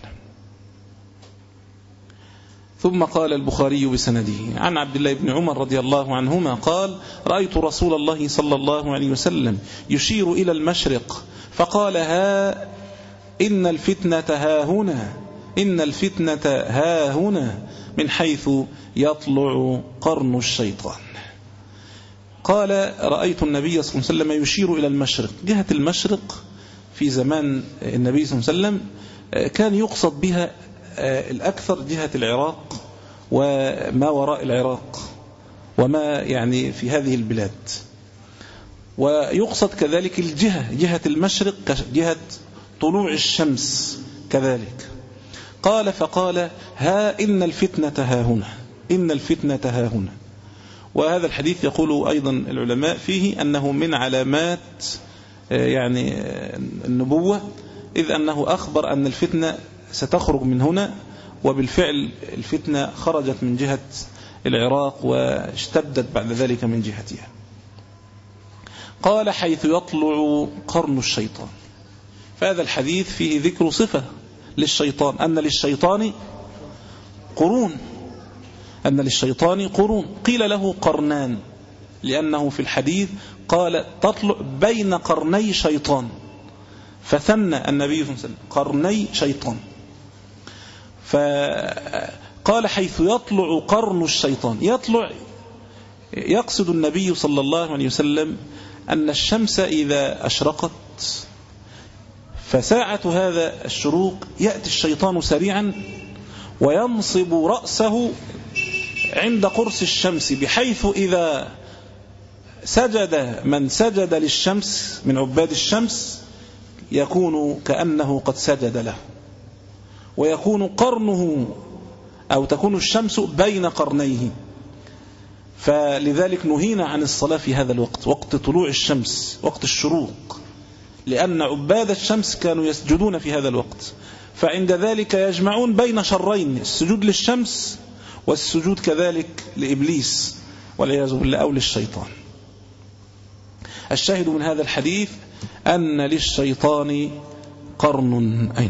ثم قال البخاري بسنده عن عبد الله بن عمر رضي الله عنهما قال: رأيت رسول الله صلى الله عليه وسلم يشير إلى المشرق فقال: ها إن الفتنة ها هنا، إن الفتنة ها هنا، من حيث يطلع قرن الشيطان. قال: رأيت النبي صلى الله عليه وسلم يشير إلى المشرق. جهة المشرق في زمان النبي صلى الله عليه وسلم كان يقصد بها الأكثر جهة العراق وما وراء العراق وما يعني في هذه البلاد، ويقصد كذلك الجهة جهة المشرق كجهة طلوع الشمس كذلك. قال: فقال: ها إن الفتنة ها هنا، إن الفتنة ها هنا. وهذا الحديث يقول أيضا العلماء فيه أنه من علامات يعني النبوة، إذ أنه أخبر أن الفتنة ستخرج من هنا، وبالفعل الفتنة خرجت من جهة العراق واشتدت بعد ذلك من جهتها. قال: حيث يطلع قرن الشيطان. فهذا الحديث فيه ذكر صفة للشيطان، أن للشيطان قرون، أن للشيطان قرون. قيل له قرنان لأنه في الحديث قال: تطلع بين قرني شيطان، فثنى النبي صلى الله عليه وسلم قرني شيطان. فقال: حيث يطلع قرن الشيطان. يطلع يقصد النبي صلى الله عليه وسلم أن الشمس إذا أشرقت فساعة هذا الشروق يأتي الشيطان سريعا وينصب رأسه عند قرص الشمس، بحيث إذا سجد من سجد للشمس من عباد الشمس يكون كأنه قد سجد له، ويكون قرنه أو تكون الشمس بين قرنيه. فلذلك نهينا عن الصلاة في هذا الوقت، وقت طلوع الشمس، وقت الشروق، لأن عباد الشمس كانوا يسجدون في هذا الوقت. فعند ذلك يجمعون بين شرين، السجود للشمس والسجود كذلك لإبليس والعياذ بالله أو للشيطان. الشاهد من هذا الحديث أن للشيطان قرن أين.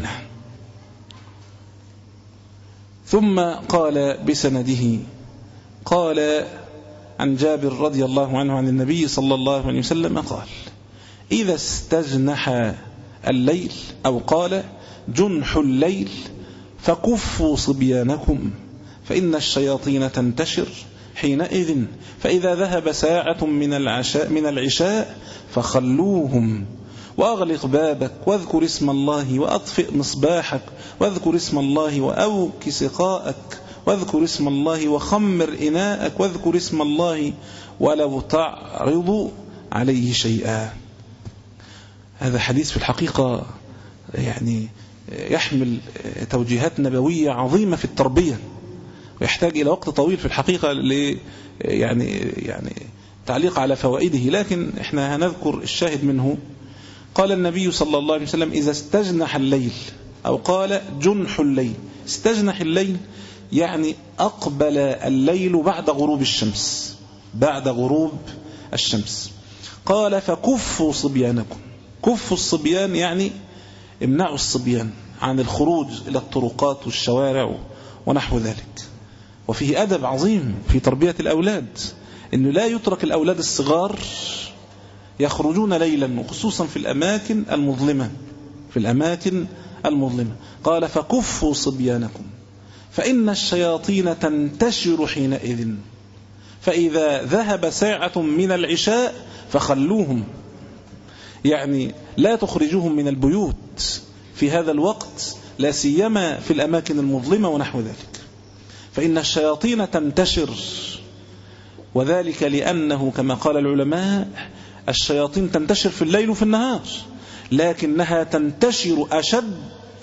ثم قال بسنده قال عن جابر رضي الله عنه عن النبي صلى الله عليه وسلم قال: إذا استجنح الليل أو قال جنح الليل فكفوا صبيانكم فإن الشياطين تنتشر حينئذ، فإذا ذهب ساعة من العشاء من العشاء فخلوهم، وأغلق بابك واذكر اسم الله وأطفئ مصباحك واذكر اسم الله وأوك سقاءك واذكر اسم الله وخمر إناءك واذكر اسم الله ولو تعرض عليه شيئا. هذا حديث في الحقيقة يعني يحمل توجيهات نبوية عظيمة في التربية، ويحتاج إلى وقت طويل في الحقيقة ل يعني يعني تعليق على فوائده، لكن احنا هنذكر الشاهد منه. قال النبي صلى الله عليه وسلم: إذا استجنح الليل أو قال جنح الليل. استجنح الليل يعني أقبل الليل بعد غروب الشمس، بعد غروب الشمس. قال: فكفوا صبيانكم. كفوا الصبيان يعني امنعوا الصبيان عن الخروج إلى الطرقات والشوارع ونحو ذلك. وفيه أدب عظيم في تربية الأولاد، إنه لا يترك الأولاد الصغار يخرجون ليلا، وخصوصا في الأماكن المظلمة، في الأماكن المظلمة. قال: فكفوا صبيانكم فإن الشياطين تنتشر حينئذ، فإذا ذهب ساعة من العشاء فخلوهم، يعني لا تخرجوهم من البيوت في هذا الوقت، لا سيما في الأماكن المظلمة ونحو ذلك، فإن الشياطين تنتشر. وذلك لأنه كما قال العلماء الشياطين تنتشر في الليل وفي النهار، لكنها تنتشر أشد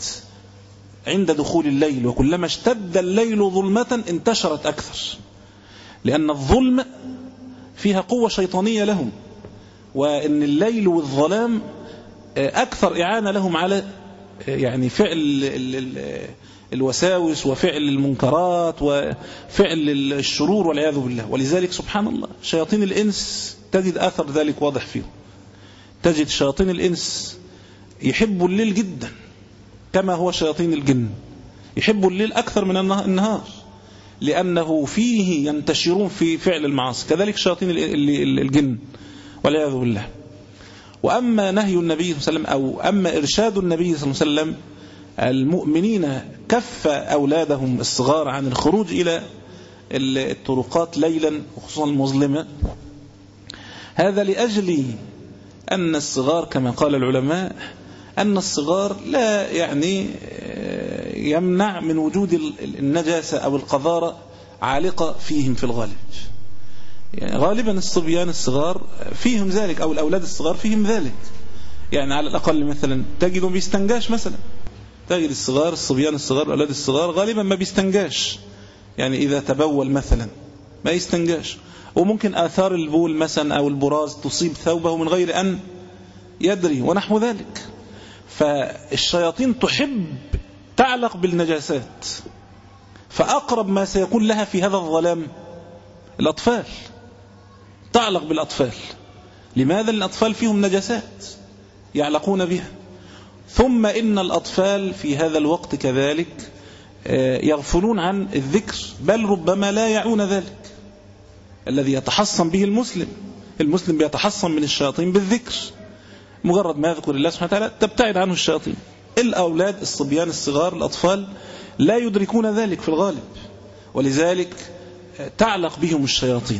عند دخول الليل، وكلما اشتد الليل ظلمة انتشرت أكثر، لأن الظلم فيها قوة شيطانية لهم، وأن الليل والظلام أكثر إعانة لهم على يعني فعل الوساوس وفعل المنكرات وفعل الشرور والعياذ بالله. ولذلك سبحان الله شياطين الإنس تجد أثر ذلك واضح فيهم. تجد شياطين الإنس يحبوا الليل جدا كما هو شياطين الجن يحبوا الليل أكثر من النهار، لأنه فيه ينتشرون في فعل المعاصي. كذلك شياطين الجن والعياذ بالله. وأما نهي النبي صلى الله عليه وسلم أو أما إرشاد النبي صلى الله عليه وسلم المؤمنين كف أولادهم الصغار عن الخروج إلى الطرقات ليلا وخصوصا المظلمة، هذا لأجل أن الصغار كما قال العلماء أن الصغار لا يعني يمنع من وجود النجاسة أو القذارة عالقة فيهم في الغالب. يعني غالبا الصبيان الصغار فيهم ذلك أو الأولاد الصغار فيهم ذلك، يعني على الأقل مثلا تجدوا بيستنجاش، مثلا تجد الصغار الصبيان الصغار الأولاد الصغار غالبا ما بيستنجاش، يعني إذا تبول مثلا ما يستنجاش، وممكن آثار البول مثلا أو البراز تصيب ثوبه من غير أن يدري ونحو ذلك. فالشياطين تحب تعلق بالنجاسات، فأقرب ما سيكون لها في هذا الظلام الأطفال، تعلق بالأطفال. لماذا؟ الأطفال فيهم نجاسات يعلقون بها. ثم إن الأطفال في هذا الوقت كذلك يغفلون عن الذكر، بل ربما لا يعون ذلك الذي يتحصن به المسلم. المسلم بيتحصن من الشياطين بالذكر، مجرد ما يذكر الله سبحانه وتعالى تبتعد عنه الشياطين. الأولاد الصبيان الصغار الأطفال لا يدركون ذلك في الغالب، ولذلك تعلق بهم الشياطين.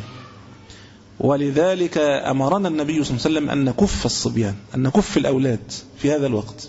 ولذلك أمرنا النبي صلى الله عليه وسلم أن نكف الصبيان، أن نكف الأولاد في هذا الوقت.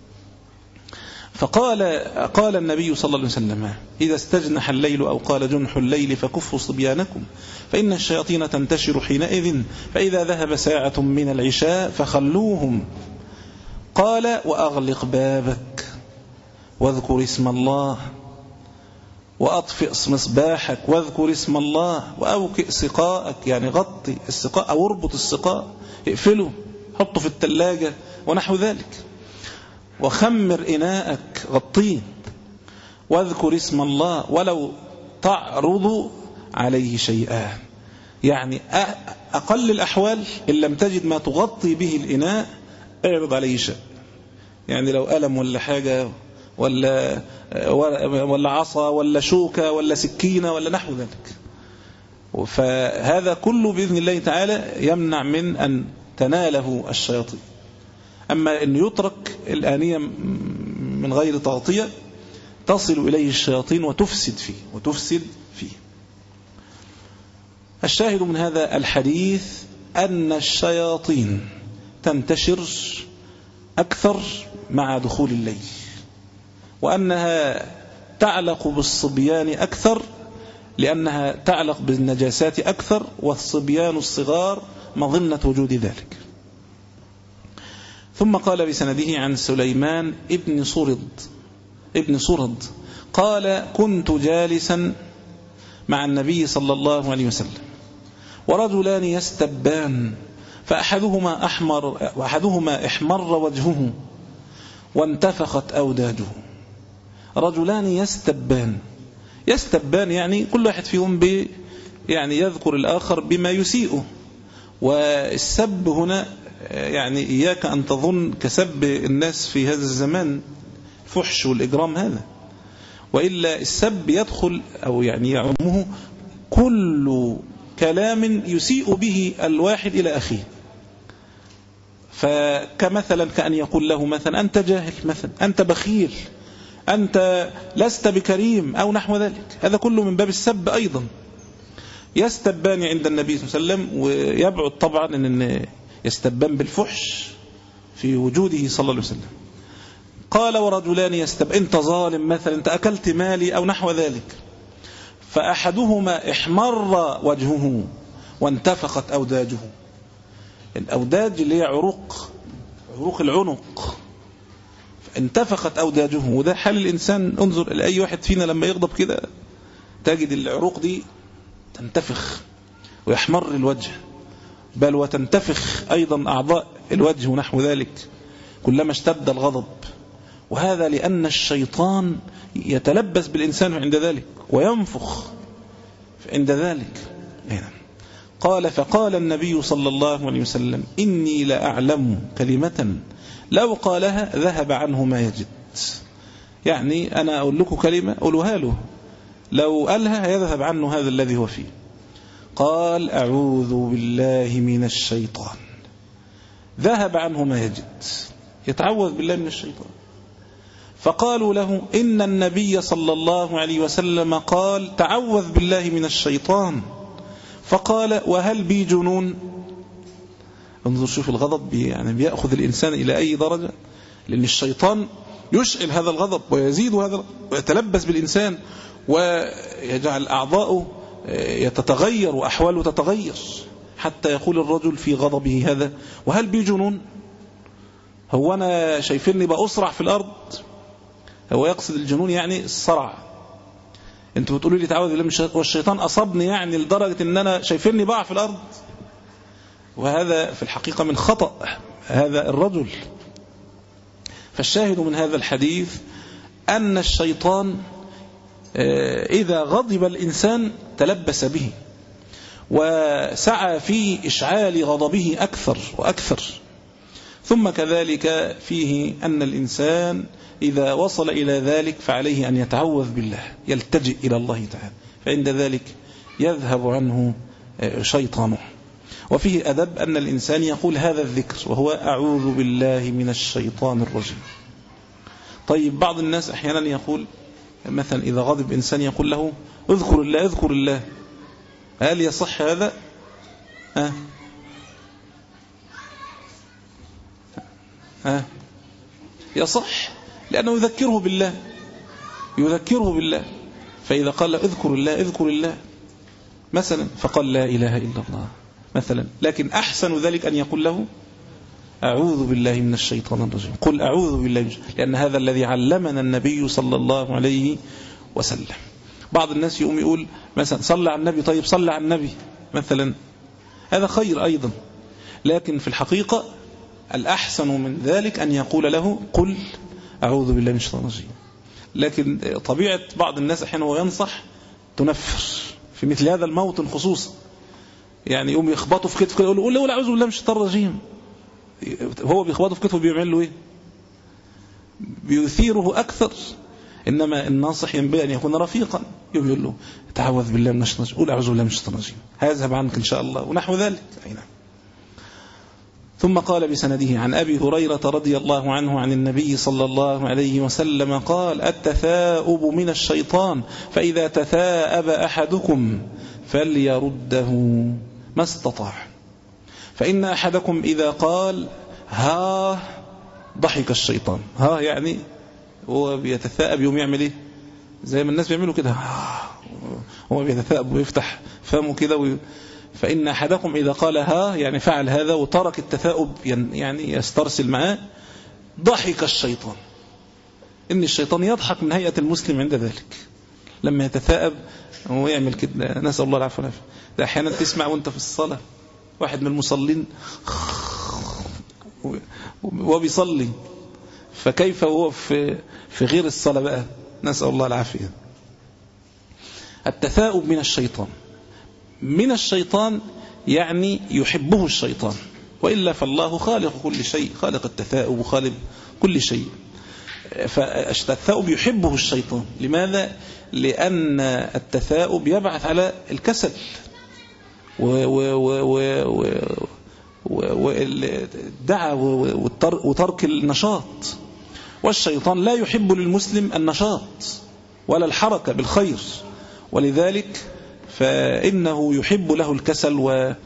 فقال قال النبي صلى الله عليه وسلم إذا استجنح الليل أو قال جنح الليل فكفوا صبيانكم فإن الشياطين تنتشر حينئذ، فإذا ذهب ساعة من العشاء فخلوهم. قال وأغلق بابك واذكر اسم الله وأطفئ مصباحك واذكر اسم الله وأوكئ سقاءك، يعني غطي السقاء أو اربط السقاء، اقفله، حطه في الثلاجة ونحو ذلك، وخمر إناءك، غطيه، واذكر اسم الله ولو تعرض عليه شيئا. يعني أقل الأحوال إن لم تجد ما تغطي به الإناء اعرض عليه شيء، يعني لو ألم ولا حاجة ولا ولا عصا ولا شوكة ولا سكينة ولا نحو ذلك. فهذا كله بإذن الله تعالى يمنع من أن تناله الشياطين. أما أن يترك الآنية من غير تغطية تصل إليه الشياطين وتفسد فيه وتفسد فيه. الشاهد من هذا الحديث أن الشياطين تنتشر أكثر مع دخول الليل، وأنها تعلق بالصبيان أكثر لأنها تعلق بالنجاسات أكثر، والصبيان الصغار مظنة وجود ذلك. ثم قال بسنده عن سليمان ابن صرد ابن صرد قال كنت جالسا مع النبي صلى الله عليه وسلم ورجلان يستبان فأحدهما أحمر وأحدهما احمر وجهه وانتفخت أوداجه. رجلان يستبان، يستبان يعني كل واحد فيهم بي يعني يذكر الآخر بما يسيئه. والسب هنا يعني إياك أن تظن كسب الناس في هذا الزمان الفحش والإجرام هذا، وإلا السب يدخل أو يعني يعمه كل كلام يسيء به الواحد إلى أخيه. فكمثلا كأن يقول له مثلا أنت جاهل، مثلا أنت بخيل، أنت لست بكريم أو نحو ذلك. هذا كله من باب السب أيضا. يستبان عند النبي صلى الله عليه وسلم، ويبعد طبعا أن يستبان بالفحش في وجوده صلى الله عليه وسلم. قال ورجلان يستب أنت ظالم مثلا، أنت أكلت مالي أو نحو ذلك. فأحدهما احمر وجهه وانتفخت أوداجه، الأوداج اللي هي عروق عروق العنق انتفخت أوداجه، وده حال الإنسان. انظر لأي واحد فينا لما يغضب كده تجد العروق دي تنتفخ ويحمر الوجه، بل وتنتفخ أيضا أعضاء الوجه ونحو ذلك كلما اشتد الغضب. وهذا لأن الشيطان يتلبس بالإنسان عند ذلك وينفخ عند ذلك. قال فقال النبي صلى الله عليه وسلم إني لأعلم كلمة لو قالها ذهب عنه ما يجد. يعني أنا أقول لكم كلمة أقولها له، لو قالها يذهب عنه هذا الذي هو فيه. قال أعوذ بالله من الشيطان، ذهب عنه ما يجد، يتعوذ بالله من الشيطان. فقالوا له إن النبي صلى الله عليه وسلم قال تعوذ بالله من الشيطان، فقال وهل بي جنون؟ انظر شوف الغضب يعني بيأخذ الإنسان إلى أي درجة، لأن الشيطان يشعل هذا الغضب ويزيد هذا ويتلبس بالإنسان ويجعل أعضاؤه يتتغير وأحواله تتغير، حتى يقول الرجل في غضبه هذا وهل بي جنون؟ هو أنا شايفيني بأسرع في الأرض؟ هو يقصد الجنون يعني الصرع. انتوا بتقولوا لي تعوذ بالله من الشيطان والشيطان أصابني يعني لدرجة ان انا شايفيني بقع في الأرض. وهذا في الحقيقة من خطأ هذا الرجل. فالشاهد من هذا الحديث أن الشيطان إذا غضب الإنسان تلبس به وسعى في إشعال غضبه أكثر وأكثر. ثم كذلك فيه أن الإنسان إذا وصل إلى ذلك فعليه أن يتعوذ بالله، يلتجئ إلى الله تعالى، فعند ذلك يذهب عنه شيطانه. وفيه أدب أن الإنسان يقول هذا الذكر وهو أعوذ بالله من الشيطان الرجيم. طيب بعض الناس أحيانا يقول مثلا إذا غضب إنسان يقول له اذكر الله اذكر الله، هل يصح هذا؟ ها ها يصح، لأنه يذكره بالله يذكره بالله. فإذا قال له اذكر الله اذكر الله مثلا فقال لا إله إلا الله مثلا، لكن أحسن ذلك أن يقول له أعوذ بالله من الشيطان الرجيم، قل أعوذ بالله من الشيطان، لأن هذا الذي علمنا النبي صلى الله عليه وسلم. بعض الناس يقوم يقول مثلا صلى على النبي، طيب صلى على النبي مثلا، هذا خير أيضا، لكن في الحقيقة الأحسن من ذلك أن يقول له قل أعوذ بالله من الشيطان الرجيم. لكن طبيعة بعض الناس أحيانا وينصح تنفر في مثل هذا الموطن خصوصا، يعني يقوم يخبطه في كتفه يقول له أعوذ بالله من الشيطان الرجيم، هو بيخبطه في كتفه بيعمل له إيه؟ بيثيره أكثر. إنما الناصح ينبغي أن يكون رفيقا، يقول له تعوذ بالله من الشيطان الرجيم، قول أعوذ بالله من الشيطان الرجيم، هيذهب عنك إن شاء الله ونحو ذلك. أي نعم. ثم قال بسنده عن أبي هريرة رضي الله عنه عن النبي صلى الله عليه وسلم قال التثاؤب من الشيطان، فإذا تثاءب أحدكم فليرده ما استطاع، فإن أحدكم إذا قال ها ضحك الشيطان. ها يعني هو بيتثاءب يوم يعمل إيه؟ زي ما الناس بيعملوا كده، هو بيتثاءب ويفتح فمه كده وي... فإن أحدكم إذا قال ها يعني فعل هذا وترك التثاؤب يعني يسترسل معاه، ضحك الشيطان. إن الشيطان يضحك من هيئة المسلم عند ذلك لما يتثاءب ويعمل كده، نسأل الله العفو والعافية. ده أحيانا تسمع وانت في الصلاة واحد من المصلين وبيصلي، فكيف هو في في غير الصلاة بقى؟ نسأل الله العافية. التثاؤب من الشيطان، من الشيطان يعني يحبه الشيطان، وإلا فالله خالق كل شيء، خالق التثاؤب وخالق كل شيء. فالتثاؤب يحبه الشيطان. لماذا؟ لأن التثاؤب يبعث على الكسل والدعى وترك النشاط، والشيطان لا يحب للمسلم النشاط ولا الحركة بالخير، ولذلك فإنه يحب له الكسل وأنه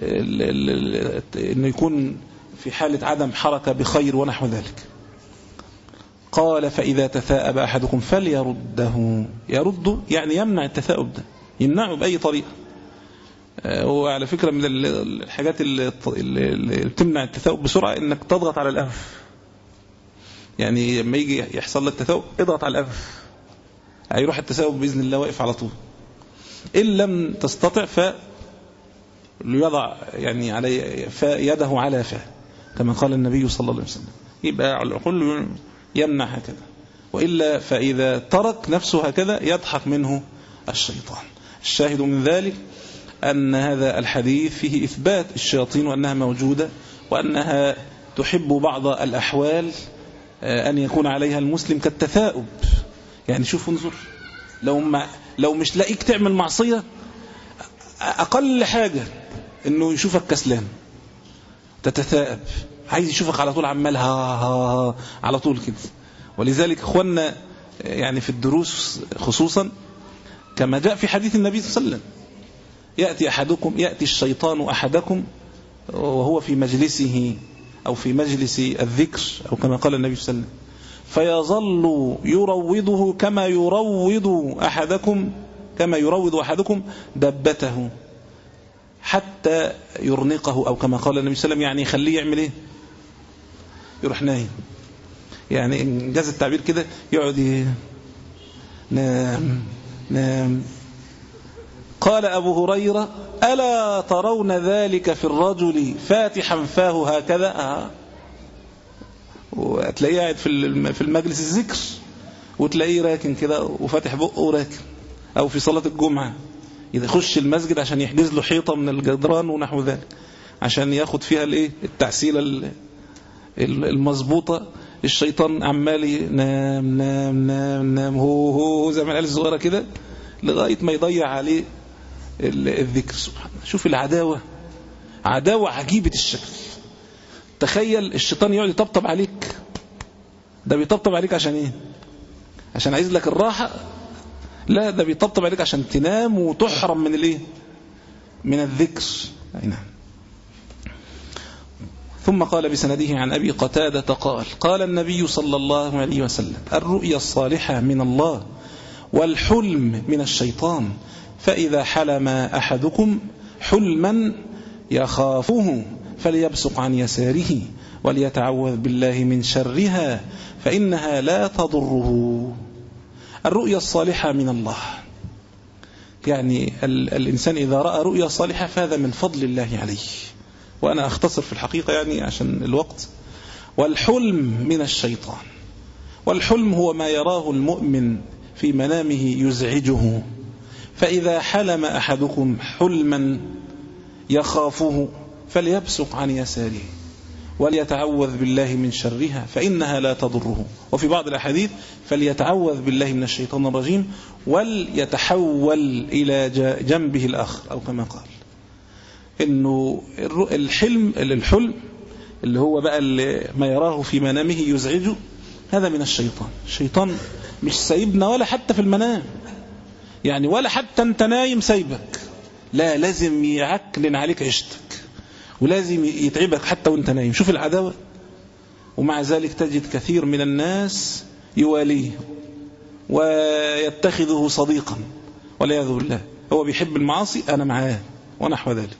يكون في حالة عدم حركة بخير ونحو ذلك. قال فإذا تثاءب أحدكم فليرده، يرده يعني يمنع التثاؤب ده، يمنعه بأي طريقة. وعلى فكرة من الحاجات اللي بتمنع التثاؤب بسرعة انك تضغط على الأنف. يعني لما يجي يحصل لك تثاؤب اضغط على الأنف، هيروح التثاؤب بإذن الله واقف على طول. إن لم تستطع فليضع يعني على يده على فاه كما قال النبي صلى الله عليه وسلم، يبقى العقل يمنع هكذا. وإلا فإذا ترك نفسه هكذا يضحك منه الشيطان. الشاهد من ذلك أن هذا الحديث فيه إثبات الشياطين وأنها موجودة، وأنها تحب بعض الأحوال أن يكون عليها المسلم كالتثاؤب. يعني شوف انظر، لو, ما لو مش لاقيك تعمل معصية أقل حاجة أنه يشوفك كسلان تتثاءب، عايز يشوفك على طول عمال ها ها ها على طول كده. ولذلك أخوانا يعني في الدروس خصوصا كما جاء في حديث النبي صلى الله عليه وسلم، يأتي أحدكم يأتي الشيطان أحدكم وهو في مجلسه أو في مجلس الذكر أو كما قال النبي صلى الله عليه وسلم، فيظل يروضه كما يروض أحدكم كما يروض أحدكم دبته حتى يرنقه أو كما قال النبي صلى الله عليه وسلم، يعني يخليه يعمل إيه؟ يروح نايم. يعني إنجاز التعبير كده يقعد نام نام. قال أبو هريرة: ألا ترون ذلك في الرجل فاتحا فاه هكذا؟ آه. وتلاقيه قاعد في المجلس الذكر وتلاقيه راكن كده وفاتح بقه وراكن، أو في صلاة الجمعة يخش المسجد عشان يحجز له حيطة من الجدران ونحو ذلك عشان ياخد فيها الايه التعسيلة المظبوطة. الشيطان عمال نام نام نام نام هو هو زي ما العيال الصغيرة كده لغاية ما يضيع عليه الذكر. سبحان الله، شوف العداوة، عداوة عجيبة الشكل. تخيل الشيطان يقعد يطبطب عليك، ده بيطبطب عليك عشان ايه؟ عشان عايز لك الراحة؟ لا، ده بيطبطب عليك عشان تنام وتحرم من الايه؟ من الذكر. اي نعم. ثم قال بسنده عن أبي قتادة قال: قال النبي صلى الله عليه وسلم: الرؤيا الصالحة من الله والحلم من الشيطان، فإذا حلم أحدكم حلما يخافه فليبصق عن يساره وليتعوذ بالله من شرها فإنها لا تضره. الرؤيا الصالحة من الله، يعني الإنسان إذا رأى رؤيا صالحة فهذا من فضل الله عليه. وأنا أختصر في الحقيقة يعني عشان الوقت. والحلم من الشيطان، والحلم هو ما يراه المؤمن في منامه يزعجه، فإذا حلم أحدكم حلما يخافه فليبصق عن يساره وليتعوذ بالله من شرها فإنها لا تضره. وفي بعض الأحاديث فليتعوذ بالله من الشيطان الرجيم وليتحول إلى جنبه الآخر أو كما قال. إنه الحلم الحلم اللي هو بقى اللي ما يراه في منامه يزعجه هذا من الشيطان. الشيطان مش سايبنا ولا حتى في المنام، يعني ولا حتى انت نايم سايبك، لا، لازم يعكلن عليك عيشتك ولازم يتعبك حتى وانت نايم. شوف العداوة. ومع ذلك تجد كثير من الناس يواليه ويتخذه صديقا والعياذ بالله، هو بيحب المعاصي أنا معاه ونحو ذلك.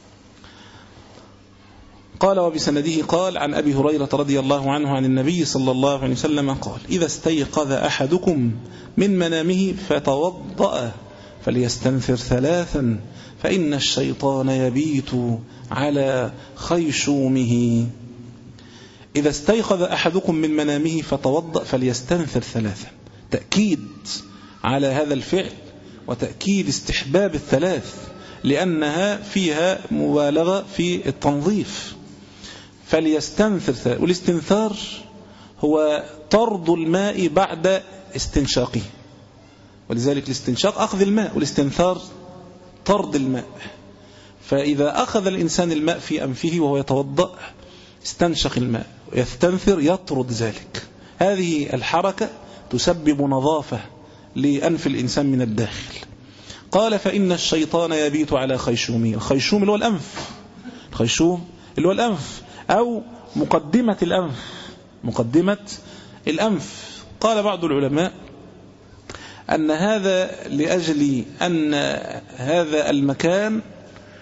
قال وبسنده قال عن أبي هريرة رضي الله عنه عن النبي صلى الله عليه وسلم قال: إذا استيقظ أحدكم من منامه فتوضأ فليستنثر ثلاثا فإن الشيطان يبيت على خيشومه. إذا استيقظ أحدكم من منامه فتوضأ فليستنثر ثلاثا، تأكيد على هذا الفعل وتأكيد استحباب الثلاث لأنها فيها مبالغة في التنظيف. فليستنثر، والاستنثار هو طرد الماء بعد استنشاقه، ولذلك الاستنشاق أخذ الماء والاستنثار طرد الماء. فإذا أخذ الإنسان الماء في أنفه وهو يتوضأ استنشق الماء ويستنثر يطرد ذلك. هذه الحركة تسبب نظافة لأنف الإنسان من الداخل. قال: فإن الشيطان يبيت على خيشومه. الخيشوم اللي هو الأنف، الخيشوم اللي هو الأنف أو مقدمة الأنف، مقدمة الأنف. قال بعض العلماء أن هذا لأجل أن هذا المكان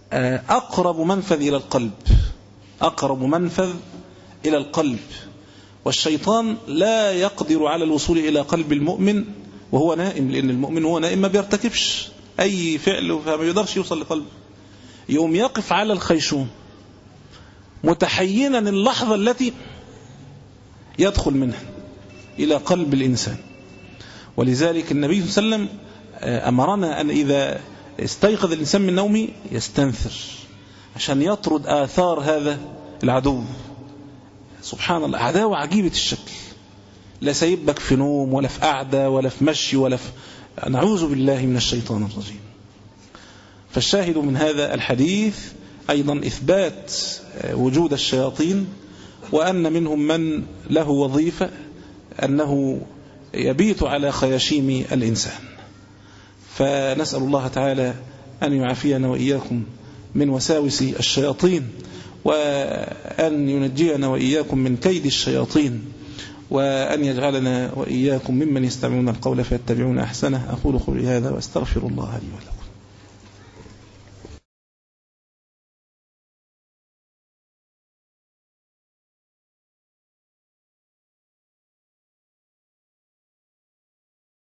أقرب منفذ إلى القلب، أقرب منفذ إلى القلب، والشيطان لا يقدر على الوصول إلى قلب المؤمن وهو نائم، لأن المؤمن هو نائم ما بيرتكبش أي فعل فما يقدرش يوصل لقلبه. يوم يقف على الخيشوم متحينا اللحظة التي يدخل منها إلى قلب الإنسان. ولذلك النبي صلى الله عليه وسلم أمرنا أن إذا استيقظ الإنسان من نومه يستنثر عشان يطرد آثار هذا العدو. سبحان الله، عداوة عجيبة الشكل، لا سيبك في نوم ولا في قعدة ولا في مشي ولا في، نعوذ بالله من الشيطان الرجيم. فالشاهد من هذا الحديث أيضا إثبات وجود الشياطين، وأن منهم من له وظيفة أنه يبيت على خياشيم الإنسان. فنسأل الله تعالى أن يعافينا وإياكم من وساوس الشياطين، وأن ينجينا وإياكم من كيد الشياطين، وأن يجعلنا وإياكم ممن يستمعون القول فيتبعون أحسنه. أقول قولي هذا وأستغفر الله لي ولكم.